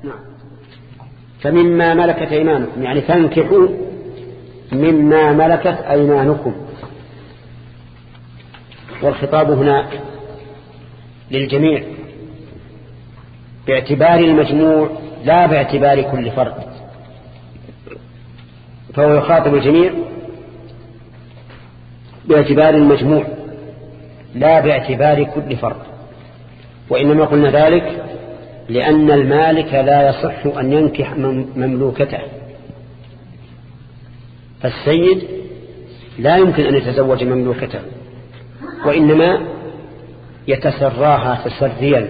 نعم. فمما ملكت أيمانكم يعني فانكحوا مما ملكت أيمانكم، والخطاب هنا للجميع باعتبار المجموع لا باعتبار كل فرد، فهو يخاطب الجميع باعتبار المجموع لا باعتبار كل فرد. وإنما قلنا ذلك لأن المالك لا يصح أن ينكح مملوكته، فالسيد لا يمكن أن يتزوج مملوكته، وإنما يتسراها تسريا،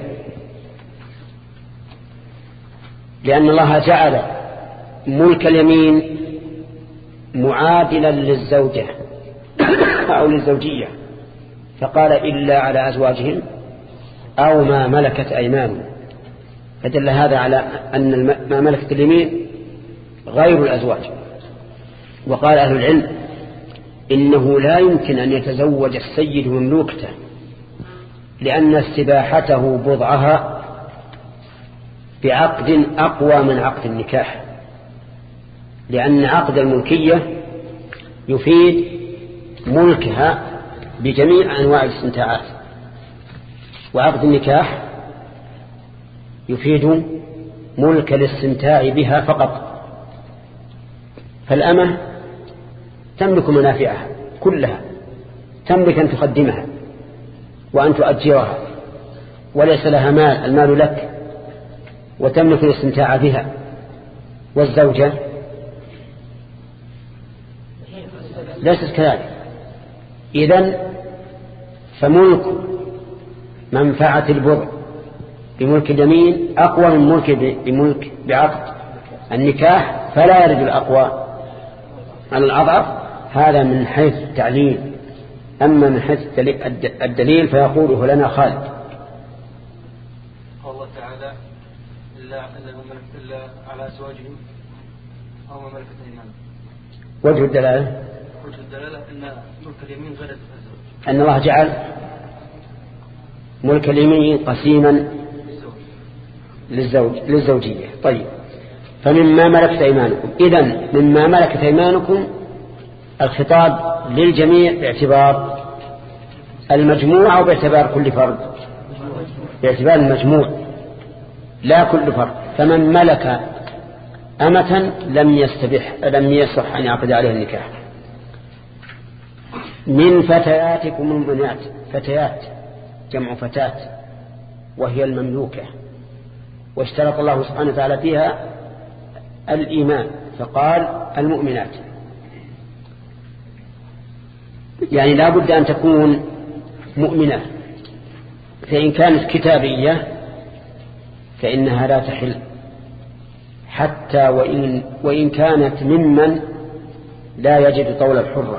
لأن الله جعل ملك اليمين معادلا للزوجة أو للزوجية، فقال إلا على أزواجهم أو ما ملكت أيمانهم، فدل هذا على أن ما ملكت اليمين غير الأزواج. وقال أهل العلم إنه لا يمكن أن يتزوج السيد مملوكته، لأن استباحته بضعها بعقد أقوى من عقد النكاح، لأن عقد الملكية يفيد ملكها بجميع أنواع الاستمتاعات، وعقد النكاح يفيد ملك الاستمتاع بها فقط. فالأمة تملك منافعها كلها، تملك أن تقدمها وأن تؤجرها وليس لها مال، المال لك، وتملك الاستمتاع بها. والزوجة ليست كذلك. إذن فملك منفعة البضع بملك اليمين أقوى من بملك بعقد النكاح، فلا يرد الأقوى على الأضعف. هذا من حيث التعليل. أما من حيث الدليل فيقوله لنا خالد. الله تعالى إلا على أزواجهم أو ما ملكت أيمانهم. وجه الدلالة أن ملك اليمين غير الزوج، أن الله جعل ملك اليمين قسيما للزوجية. طيب، فمما ملكت أيمانكم، إذن مما ملكت أيمانكم الخطاب للجميع باعتبار المجموع أو باعتبار كل فرد؟ باعتبار المجموع لا كل فرد. فمن ملك أمة لم يصح أن يعقد عليها النكاح. من فتياتكم المؤمنات، فتيات جمع فتاة وهي المملوكة، واشترط الله سبحانه وتعالى فيها الإيمان فقال المؤمنات، يعني لا بد أن تكون مؤمنة، فإن كانت كتابية فإنها لا تحل، حتى وإن كانت ممن لا يجد طول الحرة.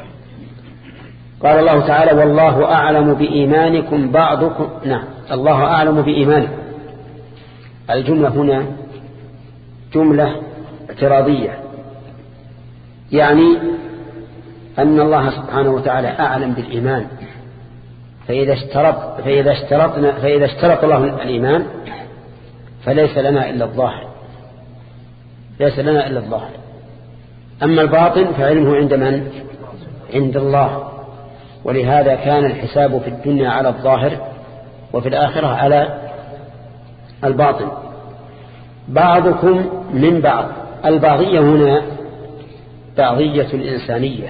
قال الله تعالى والله أعلم بإيمانكم بعضكم، نعم الله أعلم بإيمانكم. الجملة هنا جملة اعتراضية، يعني أن الله سبحانه وتعالى أعلم بالإيمان، فإذا اشترط الله الإيمان فليس لنا إلا الظاهر، ليس لنا إلا الظاهر. أما الباطن فعلمه عند من؟ عند الله. ولهذا كان الحساب في الدنيا على الظاهر وفي الآخرة على الباطن. بعضكم من بعض، البعضية هنا بعضية الإنسانية،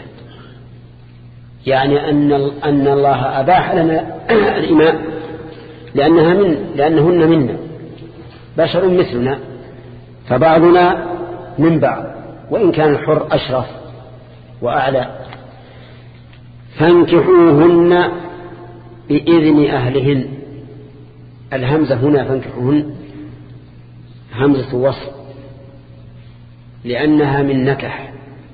يعني أن الله أباح لنا الإيمان لأنهن منا بشر مثلنا، فبعضنا من بعض وإن كان الحر أشرف وأعلى. فانكحوهن بإذن أهلهن. الهمزة هنا فانكحوهن همزة وصل لأنها من نكح.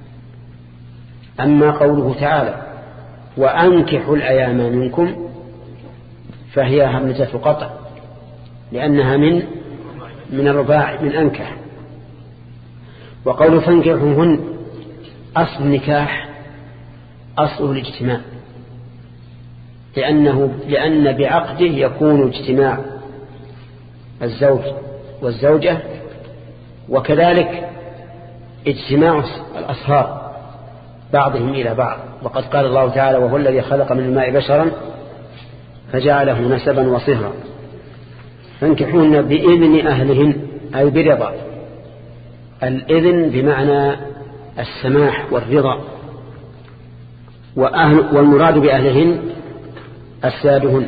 أما قوله تعالى وأنكحوا الأيام منكم فهي همزة قطع لأنها من الرباع من أنكح. وقوله فانكحوهن أصل النكاح أصله الاجتماع، لأن بعقده يكون اجتماع الزوج والزوجة، وكذلك اجتماع الأصهار بعضهم إلى بعض. وقد قال الله تعالى: وهو الذي خلق من الماء بشرا فجعله نسبا وصهرا. فانكحوهن بإذن أهلهن أي برضا. الإذن بمعنى السماح والرضا، والمراد بأهلهن أسيادهن.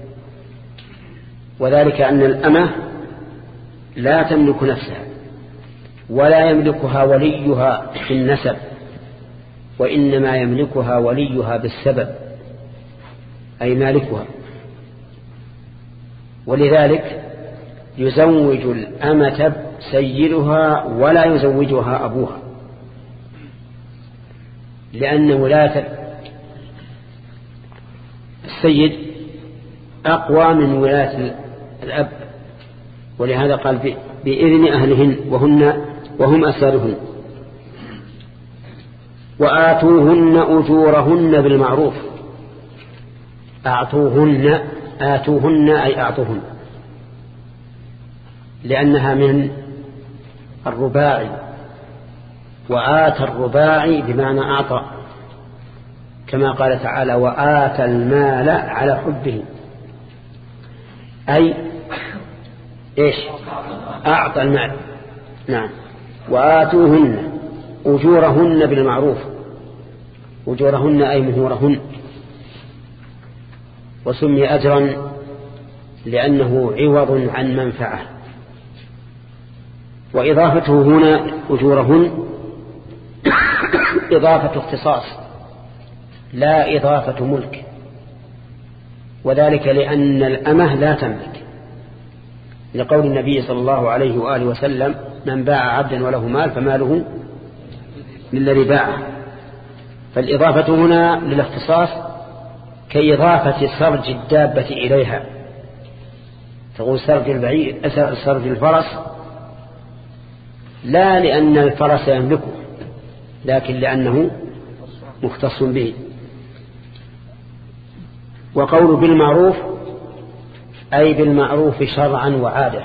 وذلك أن الأمة لا تملك نفسها ولا يملكها وليها في النسب، وإنما يملكها وليها بالسبب أي مالكها. ولذلك يزوج الأمة سيدها ولا يزوجها أبوها، لأن ولاية السيد أقوى من ولاية الأب. ولهذا قال بإذن أهلهن وهم أسادهن. وآتوهن أجورهن بالمعروف. آتوهن أي أعطوهن، لأنها من الرباعي، وآتى الرباعي بمعنى أعطى، كما قال تعالى: وآتى المال على حبه، أي إيش؟ أعطى المال. نعم. وآتوهن أجورهن بالمعروف. أجورهن أي مهورهن. وسمي أجرا لأنه عوض عن منفعة. وإضافته هنا أجورهن إضافة اختصاص لا إضافة ملك، وذلك لأن الأمة لا تملك، لقول النبي صلى الله عليه وآله وسلم: من باع عبدا وله مال فماله للذي باعه. فالإضافة هنا للاختصاص كإضافة سرج الدابة إليها، تقول سرج البعير سرج الفرس، لا لأن الفرس يملكه، لكن لأنه مختص به. وقول بالمعروف أي بالمعروف شرعا وعادة.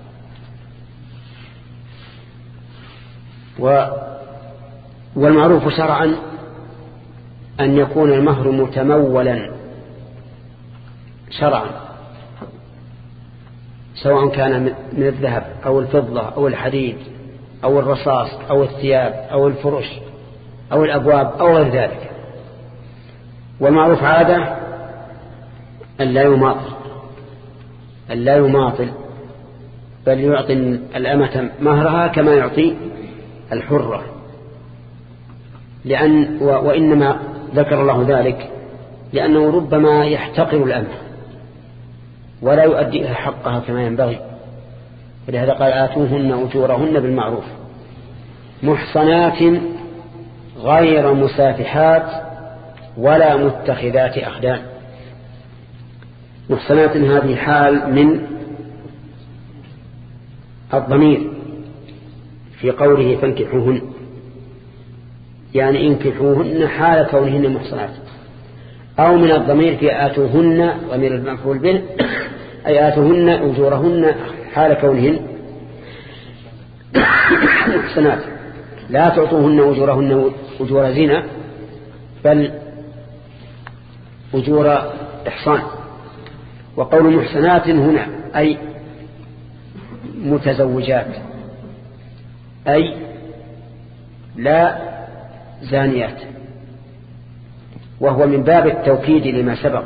والمعروف شرعا أن يكون المهر متمولا شرعا، سواء كان من الذهب أو الفضة أو الحديد أو الرصاص أو الثياب أو الفرش أو الأبواب أو غير ذلك. والمعروف عادة أن لا يماطل، بل يعطي الأمة مهرها كما يعطي الحرة. وإنما ذكر الله ذلك لأنه ربما يحتقر الأمة ولا يؤدي حقها كما ينبغي، ولهذا قال: آتوهن أجورهن بالمعروف محصنات غير مسافحات ولا متخذات أخدان. محصنات هذه حال من الضمير في قوله فانكحوهن، يعني انكحوهن حال كونهن محصنات، أو من الضمير في آتوهن ضمير المفعول به، أي آتوهن أجورهن حال كونهن محصنات، لا تعطوهن أجورهن أجور زنا بل أجور إحصان. وقول محصنات هنا أي متزوجات، أي لا زانيات، وهو من باب التوكيد لما سبق،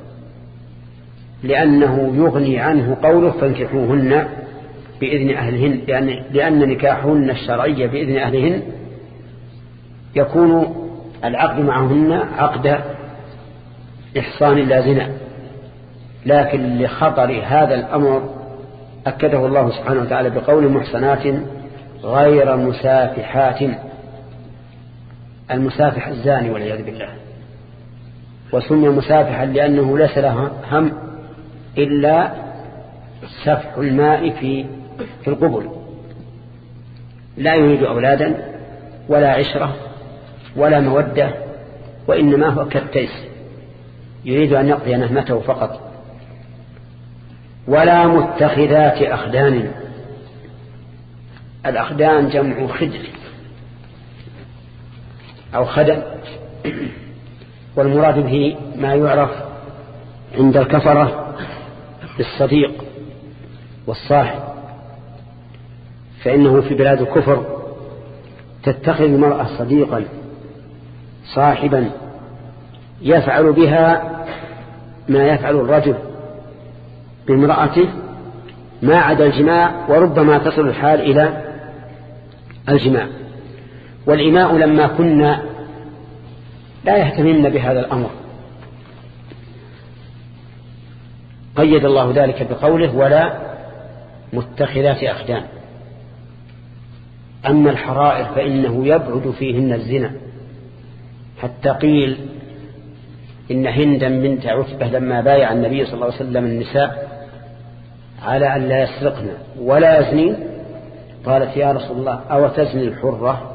لأنه يغني عنه قوله فانكحوهن بإذن أهلهن، لأن نكاحهن الشرعي بإذن أهلهن يكون العقد معهن عقد إحصان لا زنا. لكن لخطر هذا الأمر أكده الله سبحانه وتعالى بقول محصنات غير مسافحات. المسافح الزاني والعياذ بالله، وسمي مسافحا لأنه ليس له هم إلا سفح الماء في القبل، لا يريد أولادا ولا عشرة ولا مودة، وإنما هو كالتيس يريد أن يقضي نهمته فقط. ولا متخذات أخدان، الأخدان جمع خدر أو خدم، والمراد به ما يعرف عند الكفرة بالصديق والصاحب، فإنه في بلاد الكفر تتخذ المرأة صديقا صاحبا يفعل بها ما يفعل الرجل بامرأته ما عدا الجماع، وربما تصل الحال إلى الجماع. والإماء لما كنا لا يهتمن بهذا الأمر قيد الله ذلك بقوله ولا متخذات أخدان. أما الحرائر فإنه يبعد فيهن الزنا، حتى قيل إن هندا بنت عتبة لما بايع النبي صلى الله عليه وسلم النساء على أن لا يسرقن ولا يزنين قالت يا رسول الله أو تزني الحرة،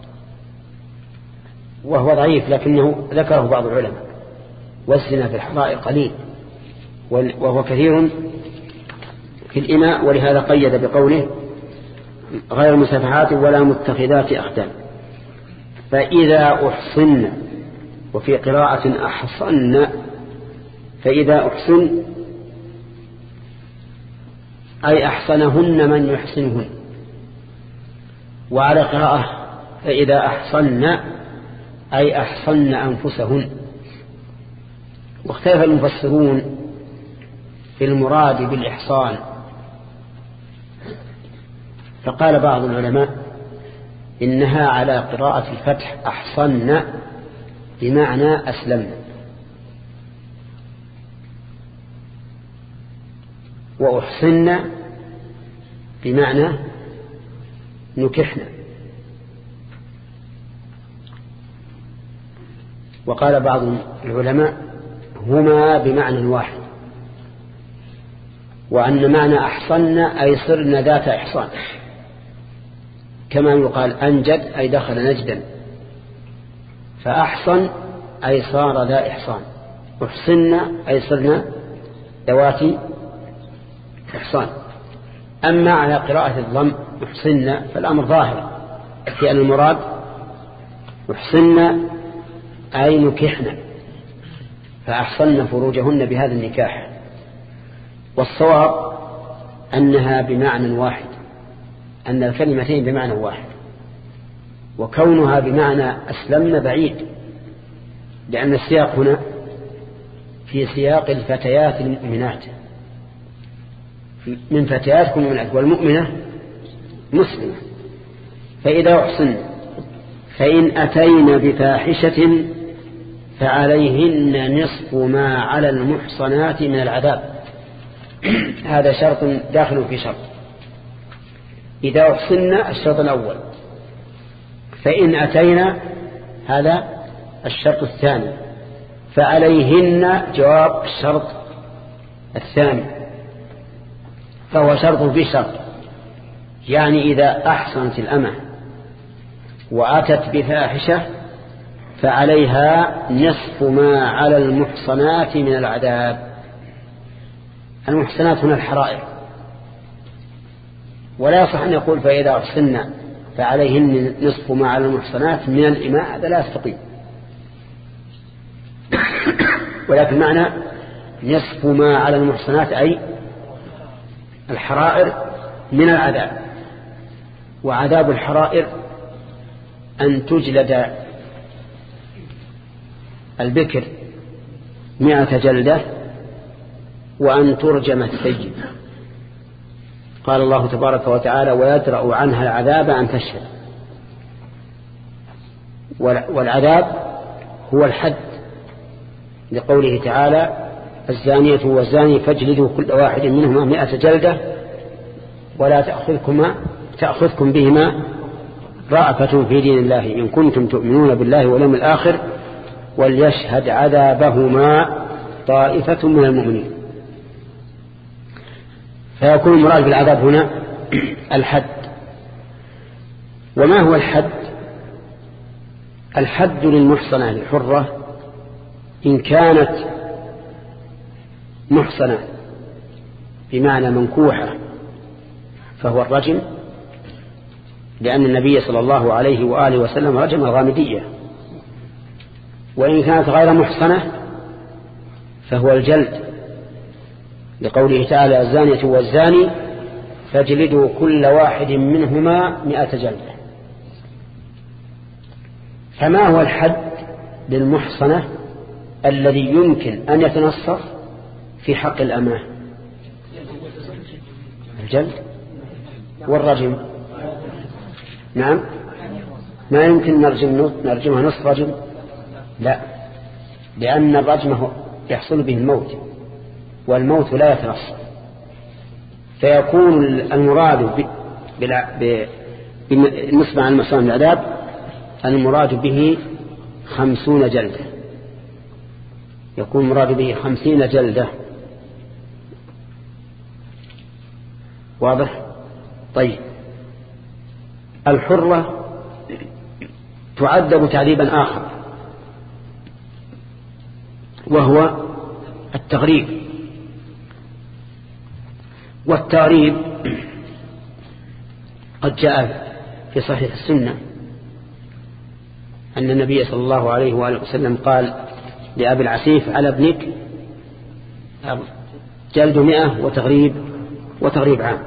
وهو ضعيف لكنه ذكره بعض العلماء، والزنا في الحرائر قليل وهو كثير في الإماء، ولهذا قيد بقوله غير مسافحات ولا متخذات أخدان. فإذا أحصن، وفي قراءة أحصن، فإذا أحصن أي أحصنهن من يحصنهن، وعلى قراءة فإذا أحصن أي أحصن أنفسهن. واختلف المفسرون في المراد بالإحصان، فقال بعض العلماء إنها على قراءة الفتح أحصن بمعنى أسلمنا، وأحصن بمعنى نكحنا. وقال بعض العلماء هما بمعنى واحد، وأن معنى أحصن أي صرنا ذات إحصان، كما يقال أنجد أي دخل نجدا، فأحصن أي صار ذا إحصان، أحصن أي صرنا ذوات إحصان. أما على قراءة الضم أحصن فالأمر ظاهر في أن المراد أحصن أي نكحنا، فأحصن فروجهن بهذا النكاح. والصواب أنها بمعنى واحد، أن الكلمتين بمعنى واحد، وكونها بمعنى أسلمنا بعيد، لأن السياق هنا في سياق الفتيات المؤمنات، من فتياتكم المؤمنات، والمؤمنة مسلمة. فإذا أحصن فإن أتين بفاحشة فعليهن نصف ما على المحصنات من العذاب. هذا شرط داخل في شرط. إذا أحصنا الشرط الأول، فإن أتينا هذا الشرط الثاني، فعليهن جواب الشرط الثاني، فهو شرط في شرط. يعني إذا أحصنت الأمة وأتت بفاحشة فعليها نصف ما على المحصنات من العذاب. المحصنات هنا الحرائر، ولا يصح أن يقول فإذا أحصنا فعليهن نصف ما على المحصنات من الإماء، هذا لا يستقيم، ولكن معنى نصف ما على المحصنات أي الحرائر من العذاب. وعذاب الحرائر أن تجلد البكر 100 جلدة وأن ترجم السيد. قال الله تبارك وتعالى ويدرأ عنها العذاب أن تشهد. والعذاب هو الحد، لقوله تعالى الزانية والزاني فاجلدوا كل واحد منهما 100 جلدة ولا تأخذكم بهما رأفة في دين الله إن كنتم تؤمنون بالله واليوم الآخر وليشهد عذابهما طائفة من المؤمنين. فيكون المراد بالعذاب هنا الحد. وما هو الحد؟ الحد للمحصنة الحرة إن كانت محصنة بمعنى منكوحة فهو الرجم، لأن النبي صلى الله عليه وآله وسلم رجم الغامدية، وإن كانت غير محصنة فهو الجلد، لقوله تعالى الزانية والزاني فاجلدوا كل واحد منهما 100 جلدة. فما هو الحد للمحصنة الذي يمكن أن يتنصف في حق الأمة؟ الجلد والرجم. نعم، ما يمكن نرجمها نصف رجم، لا، لأن الرجم يحصل به الموت، والموت لا يتنصف، فيكون المراد بالنسبة عن المحصن العذاب المراد به 50 جلدة، يكون مراد به 50 جلدة. واضح؟ طيب، الحرة تعذب تعذيبا آخر، وهو التغريب. والتغريب قد جاء في صحيح السنة أن النبي صلى الله عليه وآله وسلم قال لأبي العسيف على ابنك جلد 100 وتغريب عام.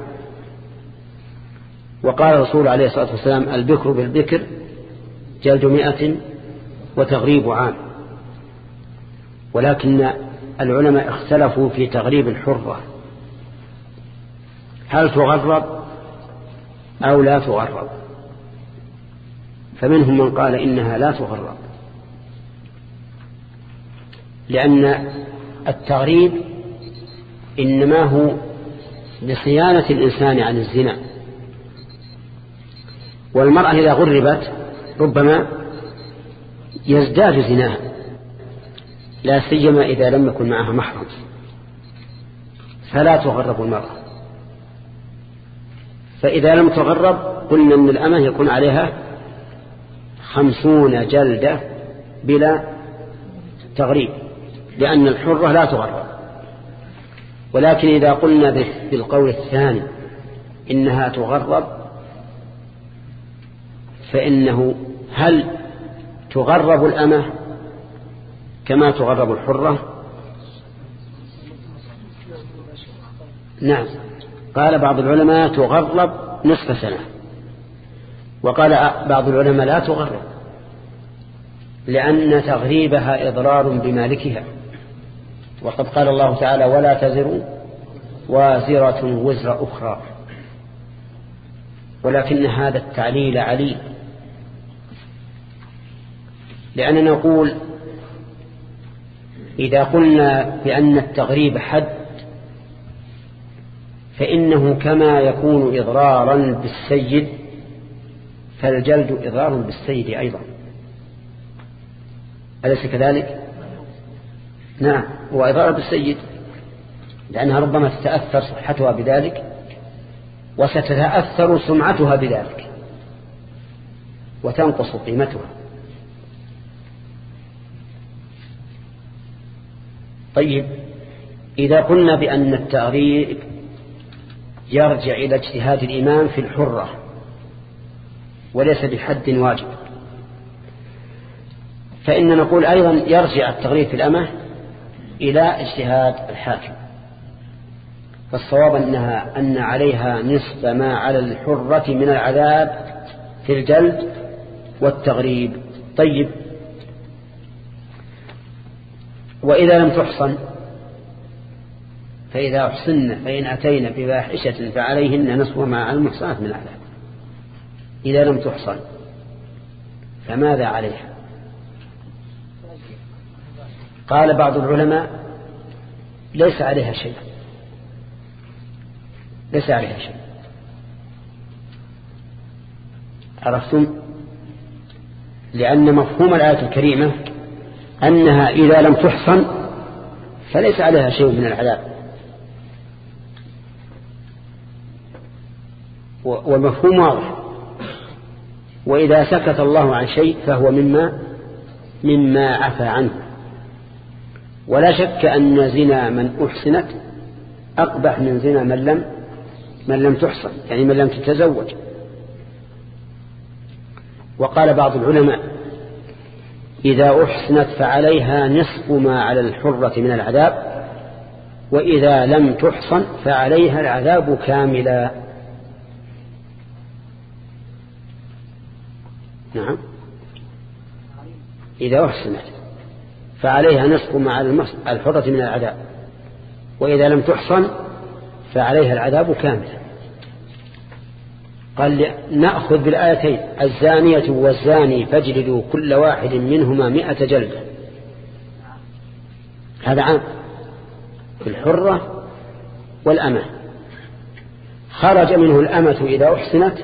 وقال الرسول عليه الصلاة والسلام البكر بالبكر جلد 100 وتغريب عام. ولكن العلماء اختلفوا في تغريب الحرة، هل تغرب أو لا تغرب؟ فمنهم من قال إنها لا تغرب، لأن التغريب إنما هو لصيانة الإنسان عن الزنا، والمرأة إذا غربت ربما يزداد زناها، لا سيما إذا لم يكن معها محرم، فلا تغرب المرأة. فإذا لم تغرب قلنا أن الأمة يكون عليها 50 جلدة بلا تغريب، لأن الحرة لا تغرب. ولكن إذا قلنا بالقول الثاني إنها تغرب، فإنه هل تغرب الأمة كما تغرب الحرة؟ نعم، قال بعض العلماء تغرب نصف سنة، وقال بعض العلماء لا تغرب، لأن تغريبها إضرار بمالكها، وقد قال الله تعالى ولا تزر وازرة وزر أخرى. ولكن هذا التعليل عليل، لأننا نقول إذا قلنا بأن التغريب حد فإنه كما يكون إضرارا بالسيد فالجلد إضرار بالسيد أيضا، أليس كذلك؟ نعم، هو إضرار بالسيد، لأنها ربما تتأثر صحتها بذلك وستتأثر سمعتها بذلك وتنقص قيمتها. طيب، إذا قلنا بأن التغريب يرجع إلى اجتهاد الإمام في الحرة وليس بحد واجب، فإن نقول أيضا يرجع التغريب في الأمة إلى اجتهاد الحاكم. فالصواب أن عليها نصف ما على الحرة من العذاب في الجلد والتغريب. طيب، وإذا لم تحصن فإذا أحصن فإن أتينا بفاحشة فعليهن نصف ما على المحصنات من العذاب. إذا لم تحصن فماذا عليها؟ قال بعض العلماء ليس عليها شيء، ليس عليها شيء. عرفتم؟ لأن مفهوم الآية الكريمة أنها إذا لم تحصن فليس عليها شيء من العذاب، والمفهوم واضح. وإذا سكت الله عن شيء فهو مما عفى عنه. ولا شك أن زنا من أحسنت أقبح من زنا من لم تحصن، يعني من لم تتزوج. وقال بعض العلماء إذا أحسنت فعليها نصف ما على الحرة من العذاب، وإذا لم تحصن فعليها العذاب كاملا. نعم، إذا أحسنت فعليها نصف ما على الحرة من العذاب، وإذا لم تحصن فعليها العذاب كاملا. قال نأخذ بالآيتين: الزانية والزاني فاجلدوا كل واحد منهما 100 جلدة. هذا عام في الحرة والأمة. خرج منه الأمة إذا أحسنت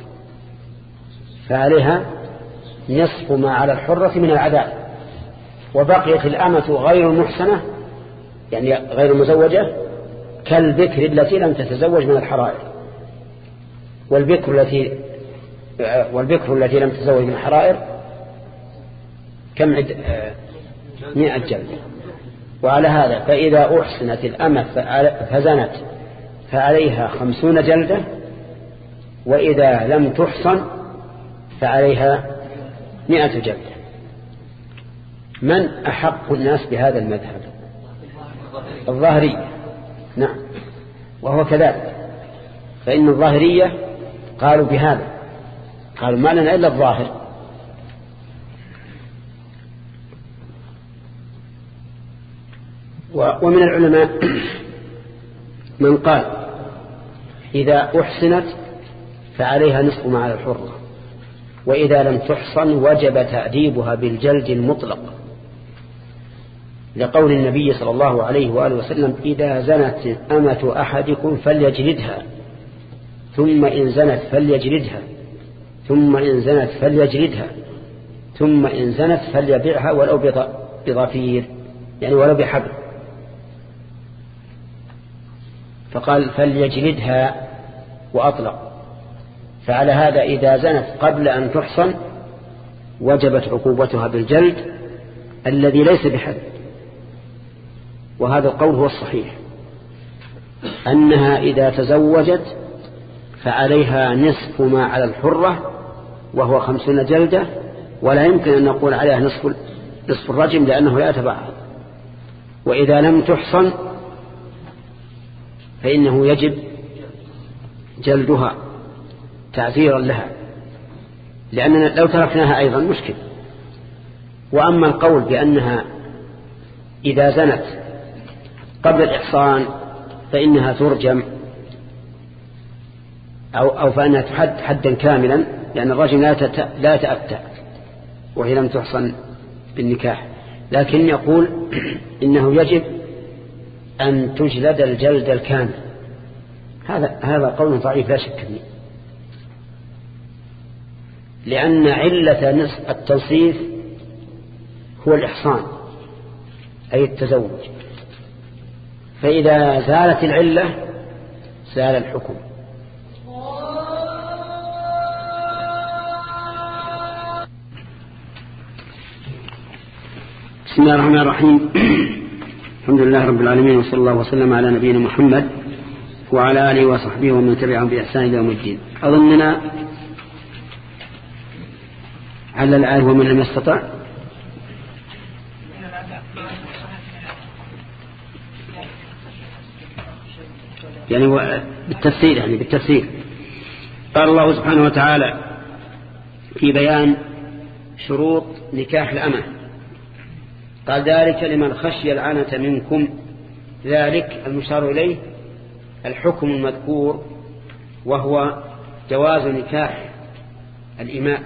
فعليها نصف ما على الحرة من العذاب، وبقيت الأمة غير المحسنة يعني غير مزوجة كالبكر التي لم تتزوج من الحرائر. والبكر التي لم تتزوج من الحرائر كم 100 جلدة. وعلى هذا فإذا أحسنت الأمة فزنت فعليها 50 جلدة، وإذا لم تحصن فعليها 100 جلدة. من أحق الناس بهذا المذهب؟ الظاهرية. نعم، وهو كذلك، فإن الظاهرية قالوا بهذا، قالوا ما لنا إلا الظاهر. ومن العلماء من قال إذا أحسنت فعليها نصف ما على الحرة، وإذا لم تحصن وجب تأديبها بالجلد المطلق، لقول النبي صلى الله عليه وآله وسلم: إذا زنت أمة أحدكم فليجلدها، ثم إن زنت فليجلدها، ثم إن زنت فليجلدها، ثم إن زنت فليبيعها ولو بضفير، يعني ولو بحبل. فقال فليجلدها وأطلق. فعلى هذا إذا زنت قبل أن تحصن وجبت عقوبتها بالجلد الذي ليس بحد. وهذا القول هو الصحيح، أنها إذا تزوجت فعليها نصف ما على الحرة وهو 50 جلدة، ولا يمكن أن نقول عليها نصف الرجم لأنه لا يتبعض. وإذا لم تحصن فإنه يجب جلدها تعزيرا لها، لأننا لو تركناها أيضا مشكل. وأما القول بأنها إذا زنت قبل الإحصان فإنها ترجم أو فإنها تحد حدا كاملا، لأن الرجم لا تأتى وهي لم تحصن بالنكاح، لكن يقول إنه يجب أن تجلد الجلد الكامل. هذا قول ضعيف لا شك فيه، لأن علة التنصيف هو الإحصان أي التزوج، فإذا زالت العلة زال الحكم. بسم الله الرحمن الرحيم. الحمد لله رب العالمين، وصلى الله وسلم على نبينا محمد وعلى آله وصحبه ومن تبعهم بإحسان إلى يوم الدين. أظننا على الآية ومن لم يستطع يعني بالتفسير قال الله سبحانه وتعالى في بيان شروط نكاح الأمة، قال ذلك لمن خشي العنة منكم. ذلك المشار إليه الحكم المذكور، وهو جواز نكاح الإماء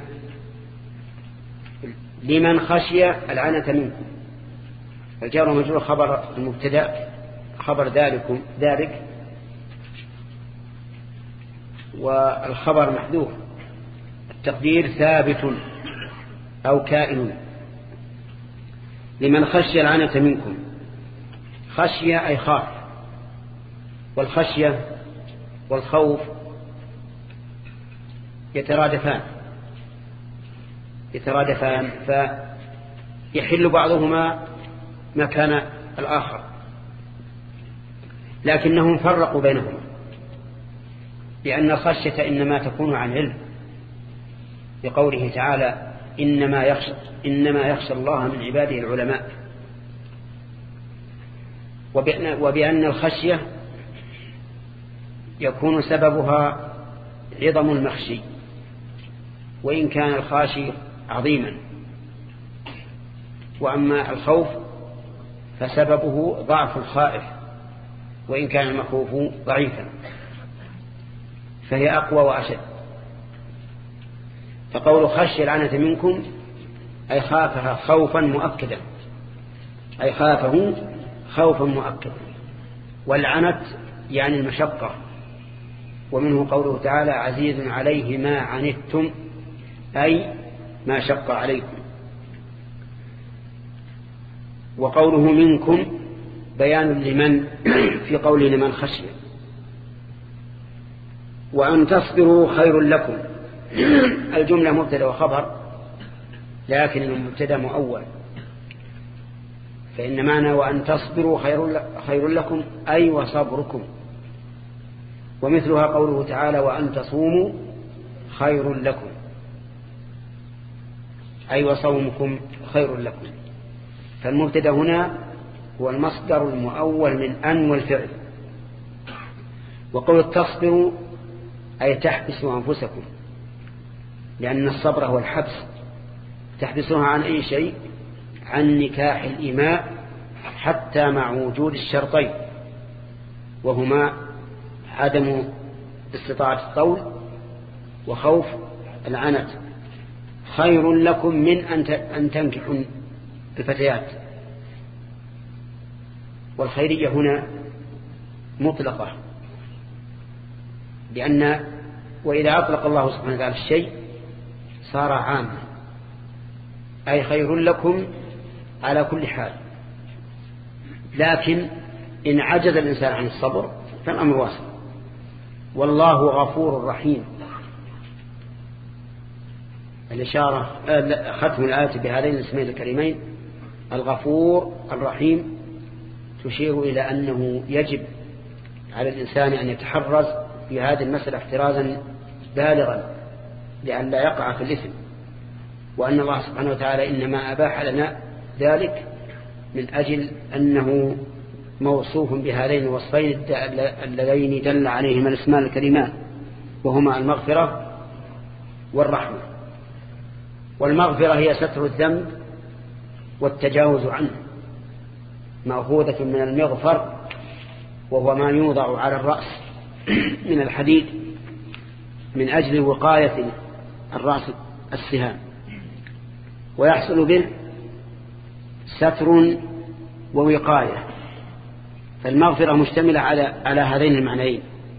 لمن خشي العنة منكم. الجار ومجرور خبر المبتدأ، خبر ذلك والخبر محذوف، التقدير ثابت أو كائن. لمن خشي العنة منكم، خشية أي خاف، والخشية والخوف يترادفان فيحل بعضهما مكان الآخر، لكنهم فرقوا بينهما، لأن الخشية إنما تكون عن علم، بقوله تعالى إنما يخشى الله من عباده العلماء، وبأن الخشية يكون سببها عظم المخشي، وإن كان الخاشي عظيما، وأما الخوف فسببه ضعف الخائف، وإن كان المخوف ضعيفا فهي أقوى وأشد. فقول خشي العنة منكم أي خافها خوفا مؤكدا، أي خافه خوفا مؤكدا. والعنت يعني المشقة، ومنه قوله تعالى عزيز عليه ما عنتم، أي ما شق عليكم. وقوله منكم بيان لمن في قوله لمن خشي. وأن تصبروا خير لكم، الجملة مبتدأ وخبر، لكن المبتدأ مؤول، فإن معنى وأن تصبروا خير لكم أي وصبركم. ومثلها قوله تعالى وأن تصوموا خير لكم، أي وصومكم خير لكم. فالمبتدأ هنا هو المصدر المؤول من أن والفعل. وقول تصبروا أي تحبسوا أنفسكم، لأن الصبر هو الحبس، تحبسوها عن أي شيء؟ عن نكاح الإماء حتى مع وجود الشرطين، وهما عدم استطاعة الطول وخوف العنت. خير لكم من أن تنكحوا الفتيات. والخيرية هنا مطلقة، لأن وإذا أطلق الله سبحانه وتعالى الشيء صار عاما، أي خير لكم على كل حال. لكن إن عجز الإنسان عن الصبر فالأمر واسع. والله غفور رحيم. الإشارة ختم الآية بهذين الاسمين الكريمين الغفور الرحيم تشير إلى أنه يجب على الإنسان أن يتحرز في هذه المسألة احترازا بالغا لأن لا يقع في الإثم، وأن الله سبحانه وتعالى إنما أباح لنا ذلك من أجل أنه موصوف بهذين الوصفين اللذين دل عليهما الاسمان الكريمان، وهما المغفرة والرحمة. والمغفرة هي ستر الذنب والتجاوز عنه، مأخوذة من المغفر، وهو ما يوضع على الرأس من الحديد من أجل وقاية الرأس السهام، ويحصل به ستر ووقاية. فالمغفرة مشتملة على هذين المعنيين،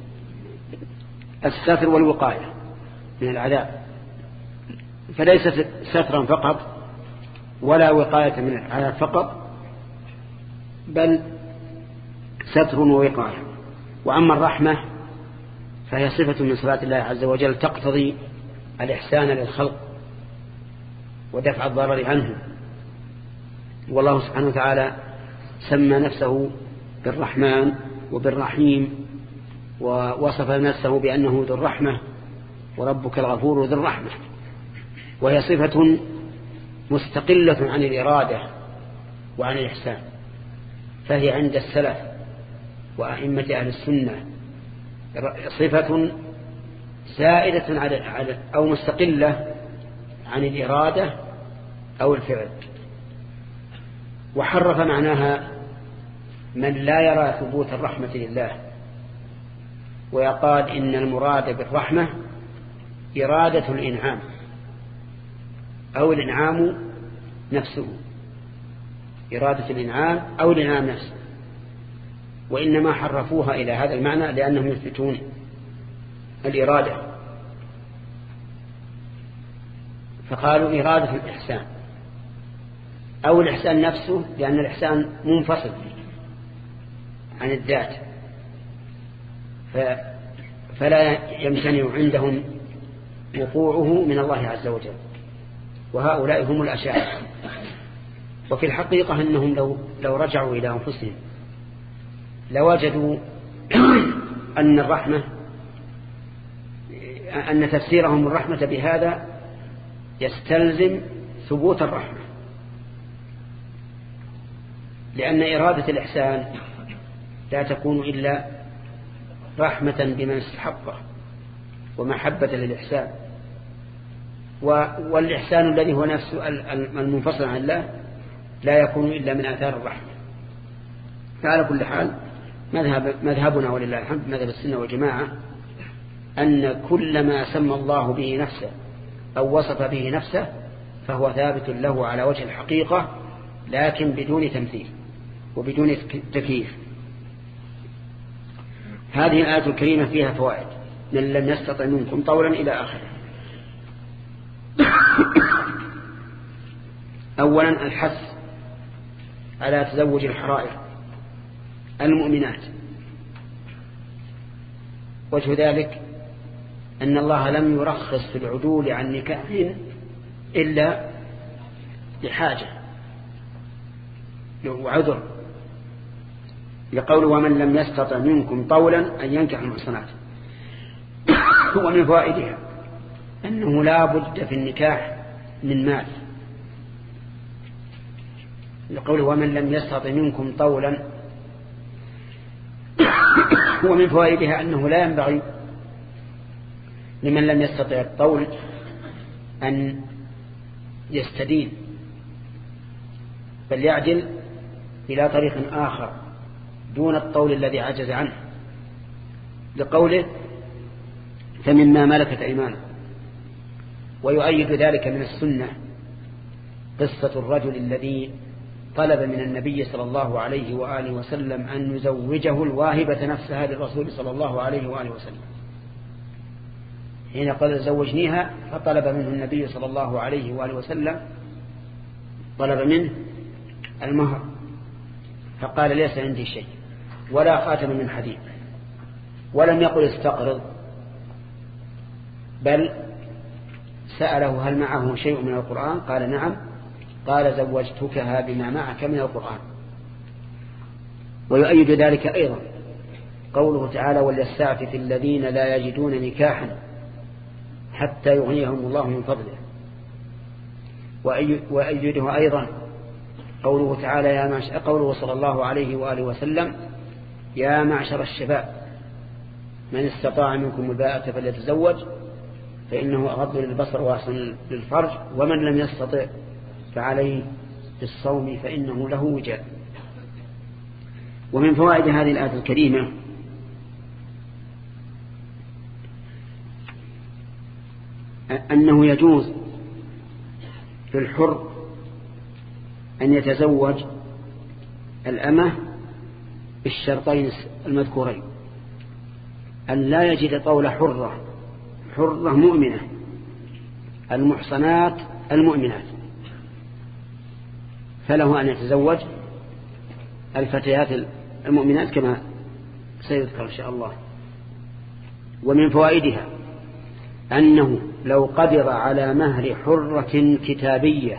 الستر والوقاية من العذاب، فليست سترا فقط ولا وقاية من العذاب فقط، بل ستر ووقاية. وأما الرحمة فهي صفة من صفات الله عز وجل تقتضي الإحسان للخلق ودفع الضرر عنه. والله سبحانه وتعالى سمى نفسه بالرحمن وبالرحيم، ووصف نفسه بأنه ذو الرحمة، وربك الغفور ذو الرحمة، وهي صفة مستقلة عن الإرادة وعن الإحسان. فهي عند السلف وأئمة أهل السنة صفة زائدة على أو مستقلة عن الإرادة أو الفعل. وحرف معناها من لا يرى ثبوت الرحمة لله، ويقال إن المراد بالرحمة إرادة الإنعام أو الإنعام نفسه، إرادة الإنعام أو الإنعام نفسه. وإنما حرفوها إلى هذا المعنى لأنهم يثبتون الإرادة، فقالوا إرادة الإحسان أو الإحسان نفسه، لأن الإحسان منفصل عن الذات، فلا يمتنع عندهم وقوعه من الله عز وجل. وهؤلاء هم الأشاعرة. وفي الحقيقة أنهم لو رجعوا إلى أنفسهم لوجدوا أن الرحمة، أن تفسيرهم الرحمة بهذا يستلزم ثبوت الرحمة، لأن إرادة الإحسان لا تكون إلا رحمة بمن استحقه ومحبة للإحسان، والإحسان الذي هو نفسه المنفصل عن الله لا يكون إلا من آثار الرحمة. فعلى كل حال مذهبنا ولله الحمد مذهب السنة والجماعة أن كل ما سمى الله به نفسه أو وصف به نفسه فهو ثابت له على وجه الحقيقة، لكن بدون تمثيل وبدون تكييف. هذه الآية الكريمة فيها فوائد: من لم يستطع منكم طولا إلى آخره. أولا الحث على تزوج الحرائر المؤمنات. وجه ذلك أن الله لم يرخص في العدول عن نكاحهن إلا لحاجة وعذر، لقوله ومن لم يستطع منكم طولا أن ينكح المحصنات. ومن فوائدها أنه لا بد في النكاح من مال، لقوله ومن لم يستطع منكم طولا. ومن فوائدها أنه لا ينبغي لمن لم يستطع الطول أن يستدين، بل يعدل إلى طريق آخر دون الطول الذي عجز عنه، لقوله فمما ملكت أيمانكم. ويؤيد ذلك من السنة قصة الرجل الذي طلب من النبي صلى الله عليه وآله وسلم أن يزوجه الواهبة نفسها للرسول صلى الله عليه وآله وسلم. حين قال زوجنيها فطلب منه النبي صلى الله عليه وآله وسلم، طلب منه المهر، فقال ليس عندي شيء ولا خاتم من حديد، ولم يقل استقرض، بل سأله هل معه شيء من القرآن؟ قال نعم. قال زوجتكها بما معك من القرآن. ويؤيد ذلك أيضا قوله تعالى وليستعفف الذين لا يجدون نكاحا حتى يغنيهم الله من فضله. وأيده أيضا قوله تعالى قوله صلى الله عليه وآله وسلم يا معشر الشباب من استطاع منكم الباءة فليتزوج فإنه أغض للبصر وأحسن للفرج ومن لم يستطع فعليه بالصوم فإنه له وجاء. ومن فوائد هذه الآية الكريمة أنه يجوز للحر أن يتزوج الأمة بالشرطين المذكورين: أن لا يجد طول حرة مؤمنة المحصنات المؤمنات، فله أن يتزوج الفتيات المؤمنات كما سيذكر إن شاء الله. ومن فوائدها أنه لو قدر على مهر حرة كتابية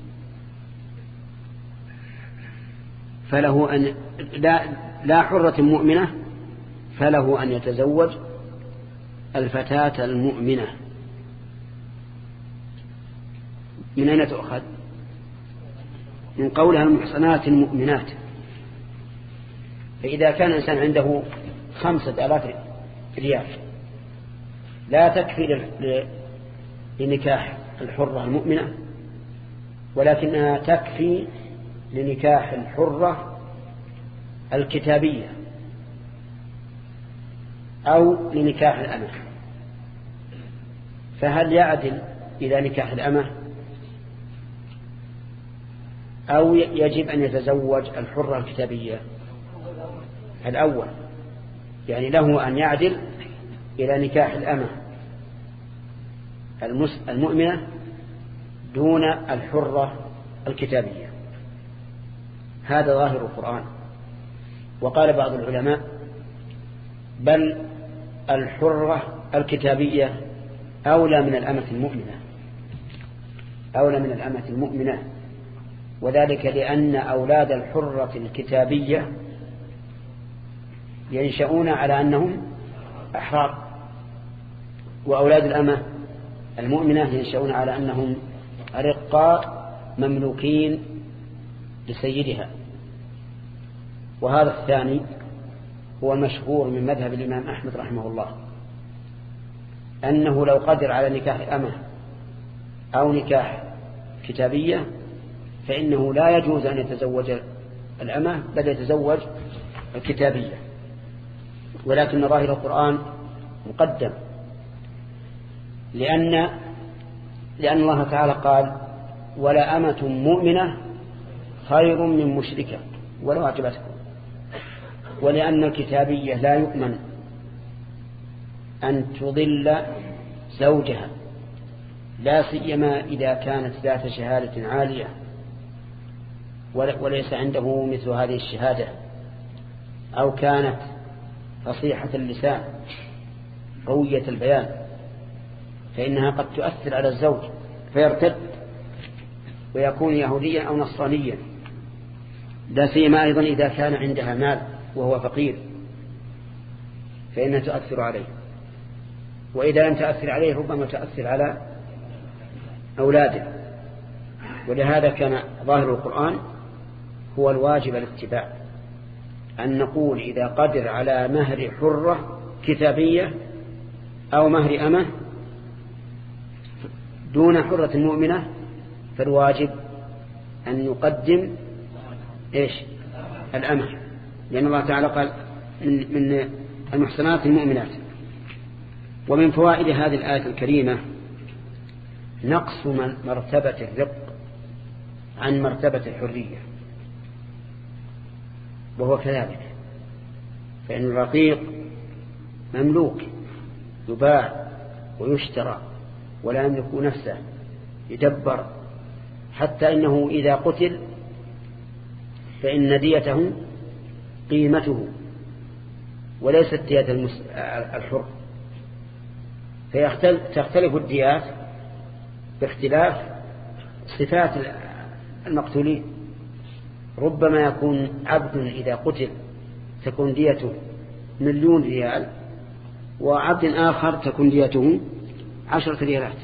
فله أن لا حرة مؤمنة، فله أن يتزوج الفتاة المؤمنة. من أين تؤخذ؟ من قولها المحصنات المؤمنات. فإذا كان الإنسان عنده 5000 ريال لا تكفي لنكاح الحرة المؤمنة، ولكنها تكفي لنكاح الحرة الكتابية أو لنكاح الأمة، فهل يعدل إلى نكاح الأمة أو يجب أن يتزوج الحرة الكتابية؟ الأول، يعني له أن يعدل إلى نكاح الأمة المؤمنة دون الحرة الكتابية. هذا ظاهر القرآن. وقال بعض العلماء بل الحرة الكتابية أولى من الأمة المؤمنة، وذلك لأن أولاد الحرة الكتابية ينشؤون على أنهم أحرار، وأولاد الأمة المؤمنة ينشأون على أنهم أرقاء مملوكين لسيدها. وهذا الثاني هو المشهور من مذهب الإمام أحمد رحمه الله، أنه لو قدر على نكاح أمه أو نكاح كتابية فإنه لا يجوز أن يتزوج الأمة بل يتزوج الكتابية، ولكن ظاهر القرآن مقدم، لأن الله تعالى قال ولا أمة مؤمنة خير من مشركة ولو أعجبتكم، ولأن الكتابية لا يؤمن أن تضل زوجها، لا سيما إذا كانت ذات شهادة عالية وليس عنده مثل هذه الشهادة، أو كانت فصيحة اللسان قوية البيان، فإنها قد تؤثر على الزوج فيرتد ويكون يهوديا أو نصرانيا، لا سيما أيضا إذا كان عندها مال وهو فقير فإنها تؤثر عليه، وإذا لم تؤثر عليه ربما تؤثر على أولاده. ولهذا كان ظاهر القرآن هو الواجب الاتباع، أن نقول إذا قدر على مهر حرة كتابية أو مهر أمه دون حرة مؤمنة فالواجب أن يقدم الأمه، لأن الله تعالى قال من المحصنات المؤمنات. ومن فوائد هذه الآية الكريمة نقص مرتبة الرق عن مرتبة الحرية، وهو كذلك، فإن الرقيق مملوك يباع ويشترى ولا يملك نفسه، يدبر، حتى إنه إذا قتل فإن ديته قيمته وليست دية الحر، فتختلف الديات باختلاف صفات المقتولين. ربما يكون عبد إذا قتل تكون ديته 1,000,000 ريال، وعبد آخر تكون ديته 10 ريالات،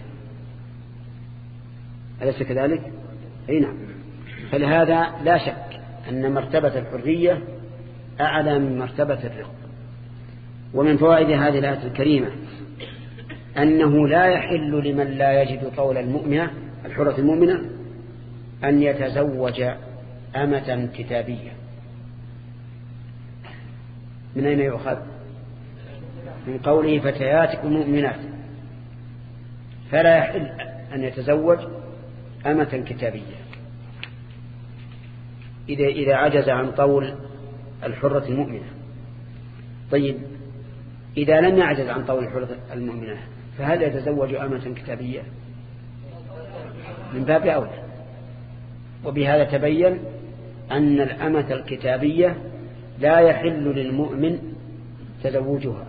أليس كذلك؟ أي نعم. فلهذا لا شك أن مرتبة الحرية أعلى من مرتبة الرق. ومن فوائد هذه الآية الكريمة أنه لا يحل لمن لا يجد قول المؤمنة الحرة المؤمنة أن يتزوج أمة كتابية. من أين يؤخذ؟ من قوله فتياتكم مؤمنات، فلا يحل أن يتزوج أمة كتابية إذا عجز عن طول الحرة المؤمنة. طيب إذا لم يعجز عن طول الحرة المؤمنة فهل يتزوج أمة كتابية؟ من باب أولى. وبهذا تبين أن الأمة الكتابية لا يحل للمؤمن تزوجها.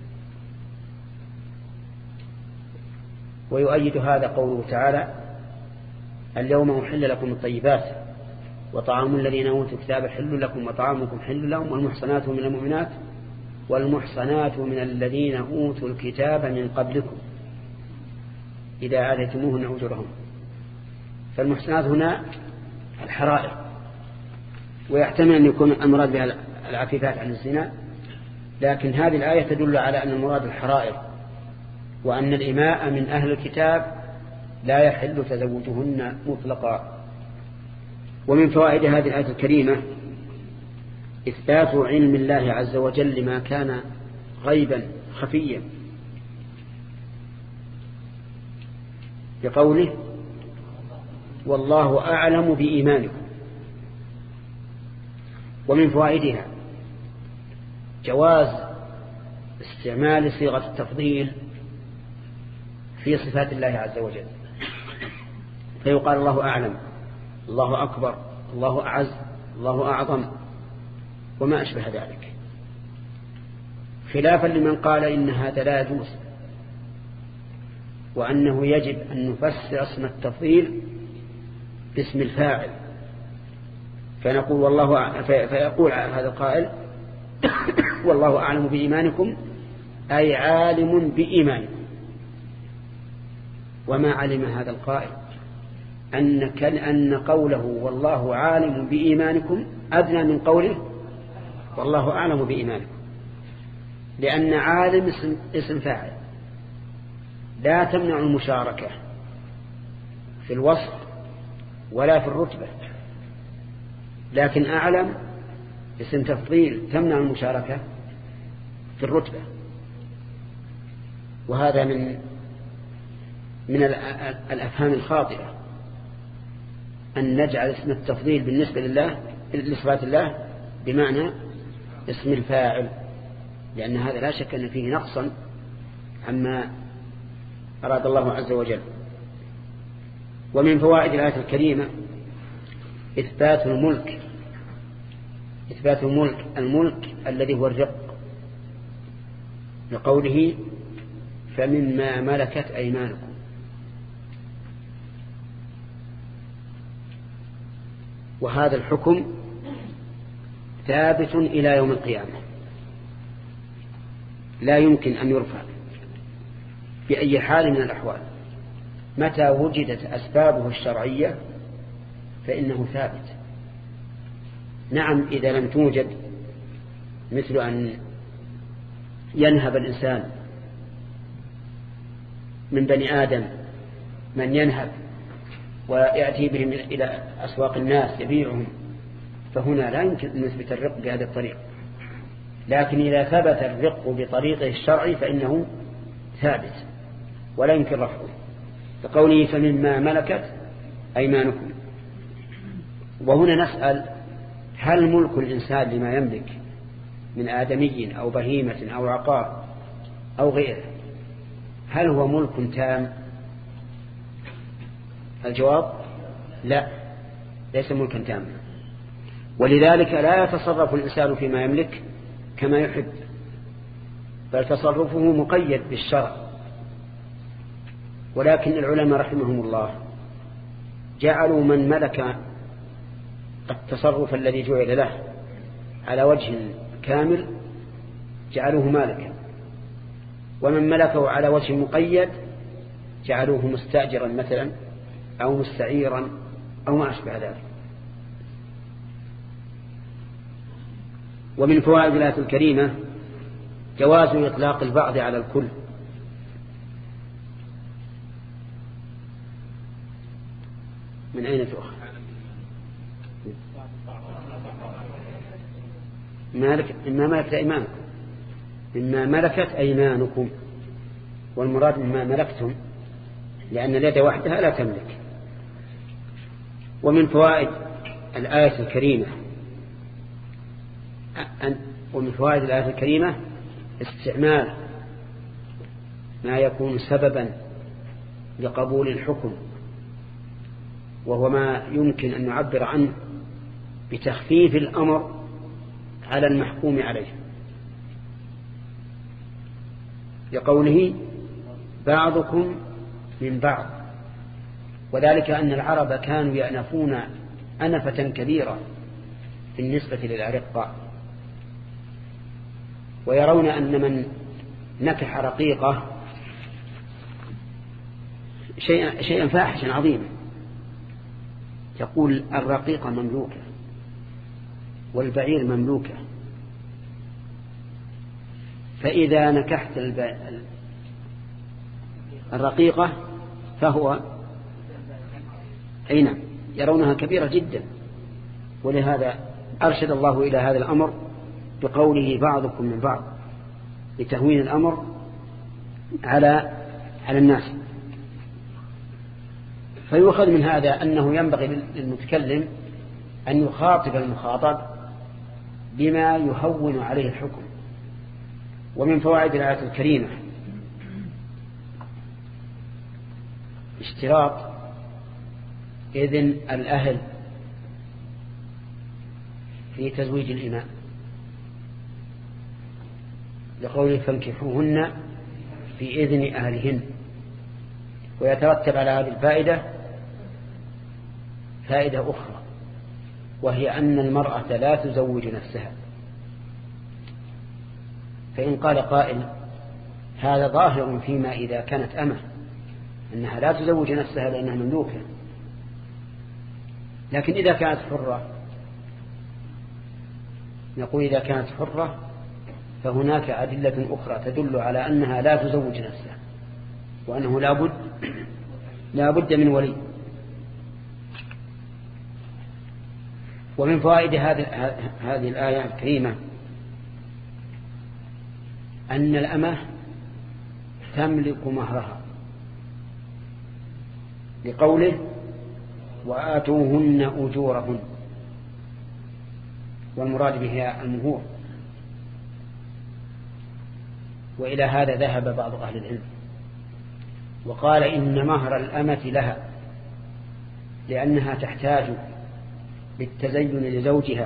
ويؤيد هذا قوله تعالى اليوم أحل لكم الطيبات وطعام الذين أوتوا الكتاب حل لكم وطعامكم حل لهم والمحصنات من المؤمنات والمحصنات من الذين أوتوا الكتاب من قبلكم إذا آتيتموهن أجورهن. فالمحصنات هنا الحرائر، ويحتمل أن يكون المراد بها العفيفات عن الزنا، لكن هذه الآية تدل على أن المراد الحرائر، وأن الإماء من أهل الكتاب لا يحل تزوجهن مطلقا. ومن فوائد هذه الآية الكريمة إثبات علم الله عز وجل لما كان غيبا خفيا بقوله والله أعلم بإيمانكم. ومن فوائدها جواز استعمال صيغة التفضيل في صفات الله عز وجل، فيقال الله أعلم، الله أكبر، الله أعز، الله أعظم، وما أشبه ذلك، خلافا لمن قال إن هذا لا يجوز، وأنه يجب أن نفسر اسم التفضيل باسم الفاعل. فنقول فيقول هذا القائل والله أعلم بإيمانكم أي عالم بإيمانكم، وما علم هذا القائل أن قوله والله عالم بإيمانكم أدنى من قوله والله أعلم بإيمانكم، لأن عالم اسم فاعل لا تمنع المشاركة في الوصف ولا في الرتبة، لكن أعلم اسم تفضيل تمنع المشاركة في الرتبة. وهذا من الأفهام الخاطئة أن نجعل اسم التفضيل بالنسبة لصفات الله بمعنى اسم الفاعل، لأن هذا لا شك أن فيه نقصا عما أراد الله عز وجل. ومن فوائد الآية الكريمة إثبات الملك الذي هو الرق، لقوله فمما ملكت أيمانكم. وهذا الحكم ثابت إلى يوم القيامة، لا يمكن أن يرفع بأي حال من الأحوال. متى وجدت أسبابه الشرعية فإنه ثابت. نعم، إذا لم توجد، مثل أن ينهب الإنسان من بني آدم من ينهب ويأتي بهم إلى أسواق الناس يبيعهم، فهنا لا يمكن أن نثبت الرق بهذه الطريقة. لكن إذا ثبت الرق بطريقه الشرعي فإنه ثابت ولا يمكن رفعه، فقوله فمما ملكت أيمانكم. وهنا نسأل: هل ملك الإنسان لما يملك من آدمي أو بهيمة أو عقار أو غيره هل هو ملك تام؟ الجواب لا، ليس ملكا تاما. ولذلك لا يتصرف الإنسان فيما يملك كما يحب، بل تصرفه مقيد بالشرع. ولكن العلماء رحمهم الله جعلوا من ملك التصرف الذي جعل له على وجه كامل جعلوه مالكا، ومن ملكه على وجه مقيد جعلوه مستأجرا مثلا أو مستعيرا أو ما أشبه ذلك. ومن فوائد الآية الكريمة جواز إطلاق البعض على الكل. من أين تؤخذ؟ مما ملكت أيمانكم، مما ملكت أيمانكم، والمراد مما ملكتم، لأن اليد وحدها لا تملك. ومن فوائد الآية الكريمة استعمال ما يكون سببا لقبول الحكم، وهو ما يمكن أن نعبر عنه بتخفيف الأمر على المحكوم عليه، لقوله بعضكم من بعض. وذلك أن العرب كانوا يأنفون أنفة كبيرة بالنسبة للأرقاء، ويرون أن من نكح رقيقة شيئا فاحشا عظيما. يقول الرقيقة مملوكة والبعير مملوكة، فإذا نكحت الرقيقة فهو أين يرونها كبيرة جدا. ولهذا أرشد الله إلى هذا الأمر بقوله بعضكم من بعض، لتهوين الأمر على الناس. فيؤخذ من هذا أنه ينبغي للمتكلم أن يخاطب المخاطب بما يهون عليه الحكم. ومن فوائد الآية الكريمة اشتراط إذن الأهل في تزويج الإماء، لقوله فانكحوهن في إذن أهلهن. ويترتب على هذه الفائدة فائدة أخرى، وهي أن المرأة لا تزوج نفسها. فإن قال قائل هذا ظاهر فيما إذا كانت أمة، أنها لا تزوج نفسها لأنها مملوكة. لكن إذا كانت حرة نقول إذا كانت حرة فهناك أدلة أخرى تدل على أنها لا تزوج نفسها وأنه لا بد من ولي. ومن فوائد هذه الآية الكريمة أن الأمة تملك مهرها لقوله وآتوهن أجورهن، والمراد بها المهور. وإلى هذا ذهب بعض أهل العلم وقال إن مهر الأمة لها لأنها تحتاج للتزين لزوجها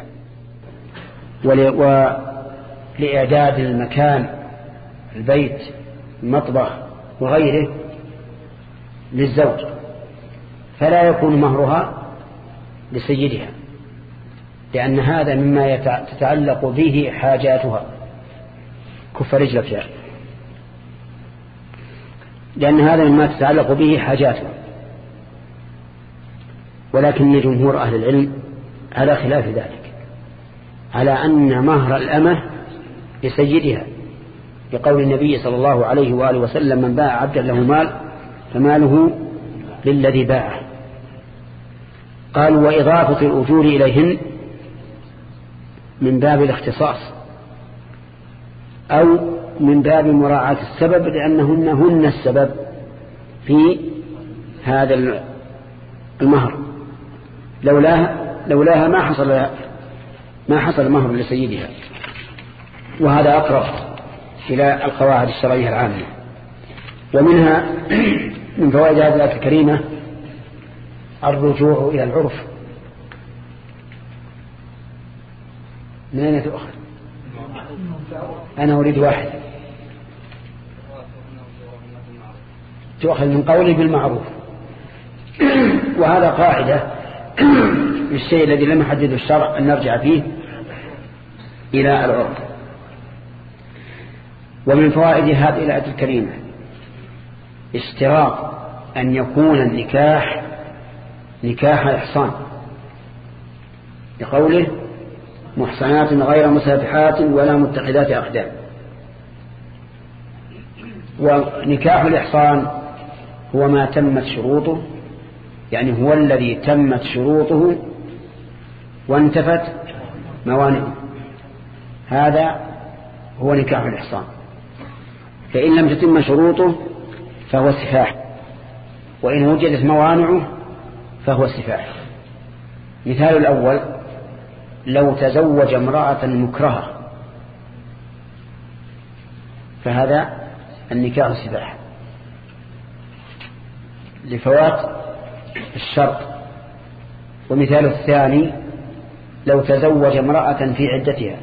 ولإعداد المكان البيت المطبخ وغيره للزوج، فلا يكون مهرها لسيدها لأن هذا مما تتعلق به حاجاتها. كف رجلك يا، لأن هذا مما تتعلق به حاجاتها. ولكن جمهور أهل العلم على خلاف ذلك، على أن مهر الأمة لسيدها لقول النبي صلى الله عليه وآله وسلم من باع عبدا له مال فماله للذي باعه. قالوا وإضافة الأجور إليهن من باب الاختصاص أو من باب مراعاة السبب، لأنهن السبب في هذا المهر، لولاها ما حصل المهر لسيدها. وهذا أقرب إلى القواعد الشرعية العامة. ومنها من فوائد هذه الآية الكريمة الرجوع إلى العرف. من أين تؤخذ؟ أنا أريد واحد. تؤخذ من قولي بالمعروف، وهذا قاعدة الشيء الذي لم يحدده الشرع أن نرجع فيه إلى العرف. ومن فوائد هذه الآية الكريمة اشتراط أن يكون النكاح نكاح إحصان لقوله محصنات غير مسافحات ولا متخذات أخدان. ونكاح الإحصان هو ما تمت شروطه، يعني هو الذي تمت شروطه وانتفت موانعه، هذا هو نكاح الإحصان. فإن لم تتم شروطه فهو سفاح، وإن وجدت موانعه فهو سفاح. مثال الأول لو تزوج امرأة مكرهة فهذا النكاح سفاح لفوات الشرط. ومثال الثاني لو تزوج امرأة في عدتها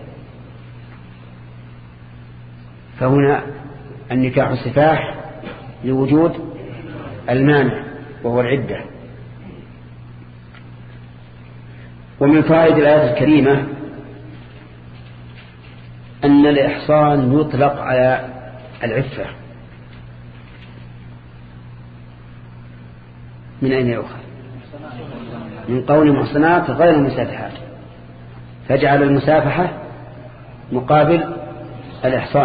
فهنا النكاح سفاح لوجود المانع وهو العدة. ومن فائدة الآية الكريمة أن الإحصان يطلق على العفة. من أين يؤخذ؟ من قول محصنات غير مسافحات، فاجعل المسافحة مقابل الإحصان.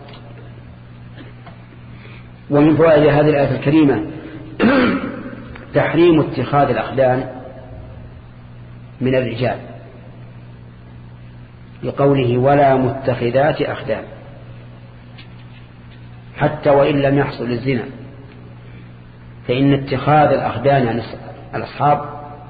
ومن فوائد هذه الآية الكريمة تحريم اتخاذ الأخدان من الرجال لقوله ولا متخذات أخدان، حتى وإن لم يحصل الزنا، فإن اتخاذ الأخدان عن الأصحاب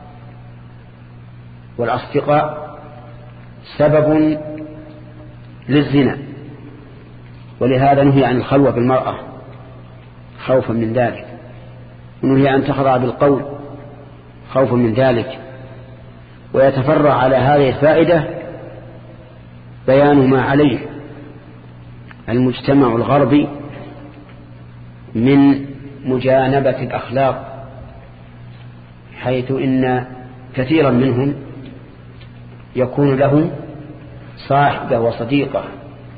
والأصدقاء سبب للزنا، ولهذا نهي عن الخلوة بالمرأة خوفا من ذلك، ونهي أن تخضع بالقول خوفا من ذلك. ويتفرع على هذه الفائدة بيان ما عليه المجتمع الغربي من مجانبة الأخلاق، حيث إن كثيرا منهم يكون له صاحبة وصديقة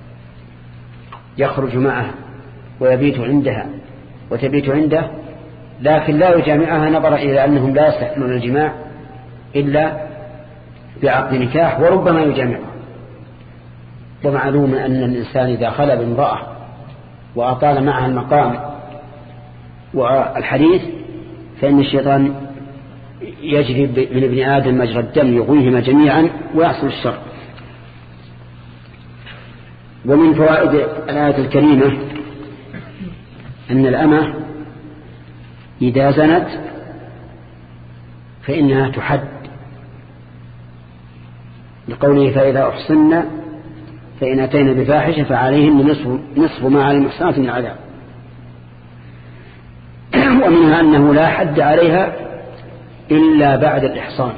يخرج معها ويبيت عندها وتبيت عنده، لكن لا يجامعها نظرا إلى أنهم لا يستحلون الجماع إلا بعقد نكاح، وربما يجامعها. ومعلوم أن الإنسان إذا خلى بامرأة وأطال معها المقام والحديث فإن الشيطان يجري من ابن آدم مجرى الدم يغويهما جميعا ويحصل الشر. ومن فوائد الآية الكريمة أن الأمة إذا زنت فإنها تحد، لقوله فإذا أحصن فإن أتينا بفاحشة فعليهن نصف ما على المحصنات من العذاب. ومنها أنه لا حد عليها إلا بعد الإحصان،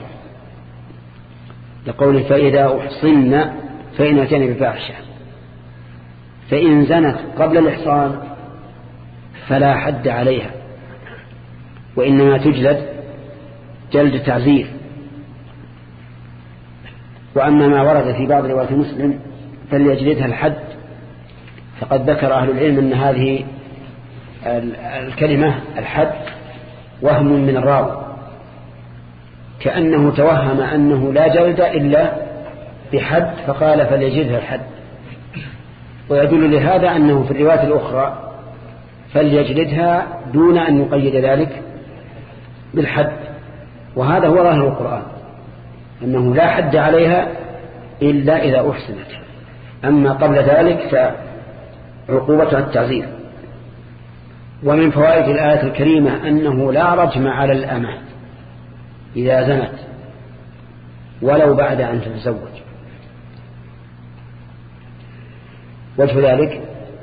لقوله فإذا أحصن فإن أتينا بفاحشة. فإن زنت قبل الإحصان فلا حد عليها، وإنما تجلد جلد تعزير. وأما ما ورد في بعض روايات مسلم فليجلدها الحد، فقد ذكر أهل العلم أن هذه الكلمة الحد وهم من الراوي، كأنه توهم أنه لا جلد إلا بحد فقال فليجلدها الحد. ويدل لهذا أنه في الرواية الأخرى فليجلدها دون أن يقيد ذلك بالحد، وهذا هو ظاهر القرآن أنه لا حد عليها إلا إذا أحسنت، أما قبل ذلك فعقوبتها التعزير. ومن فوائد الآية الكريمة أنه لا رجم على الأمة إذا زنت ولو بعد أن تتزوج. وجه ذلك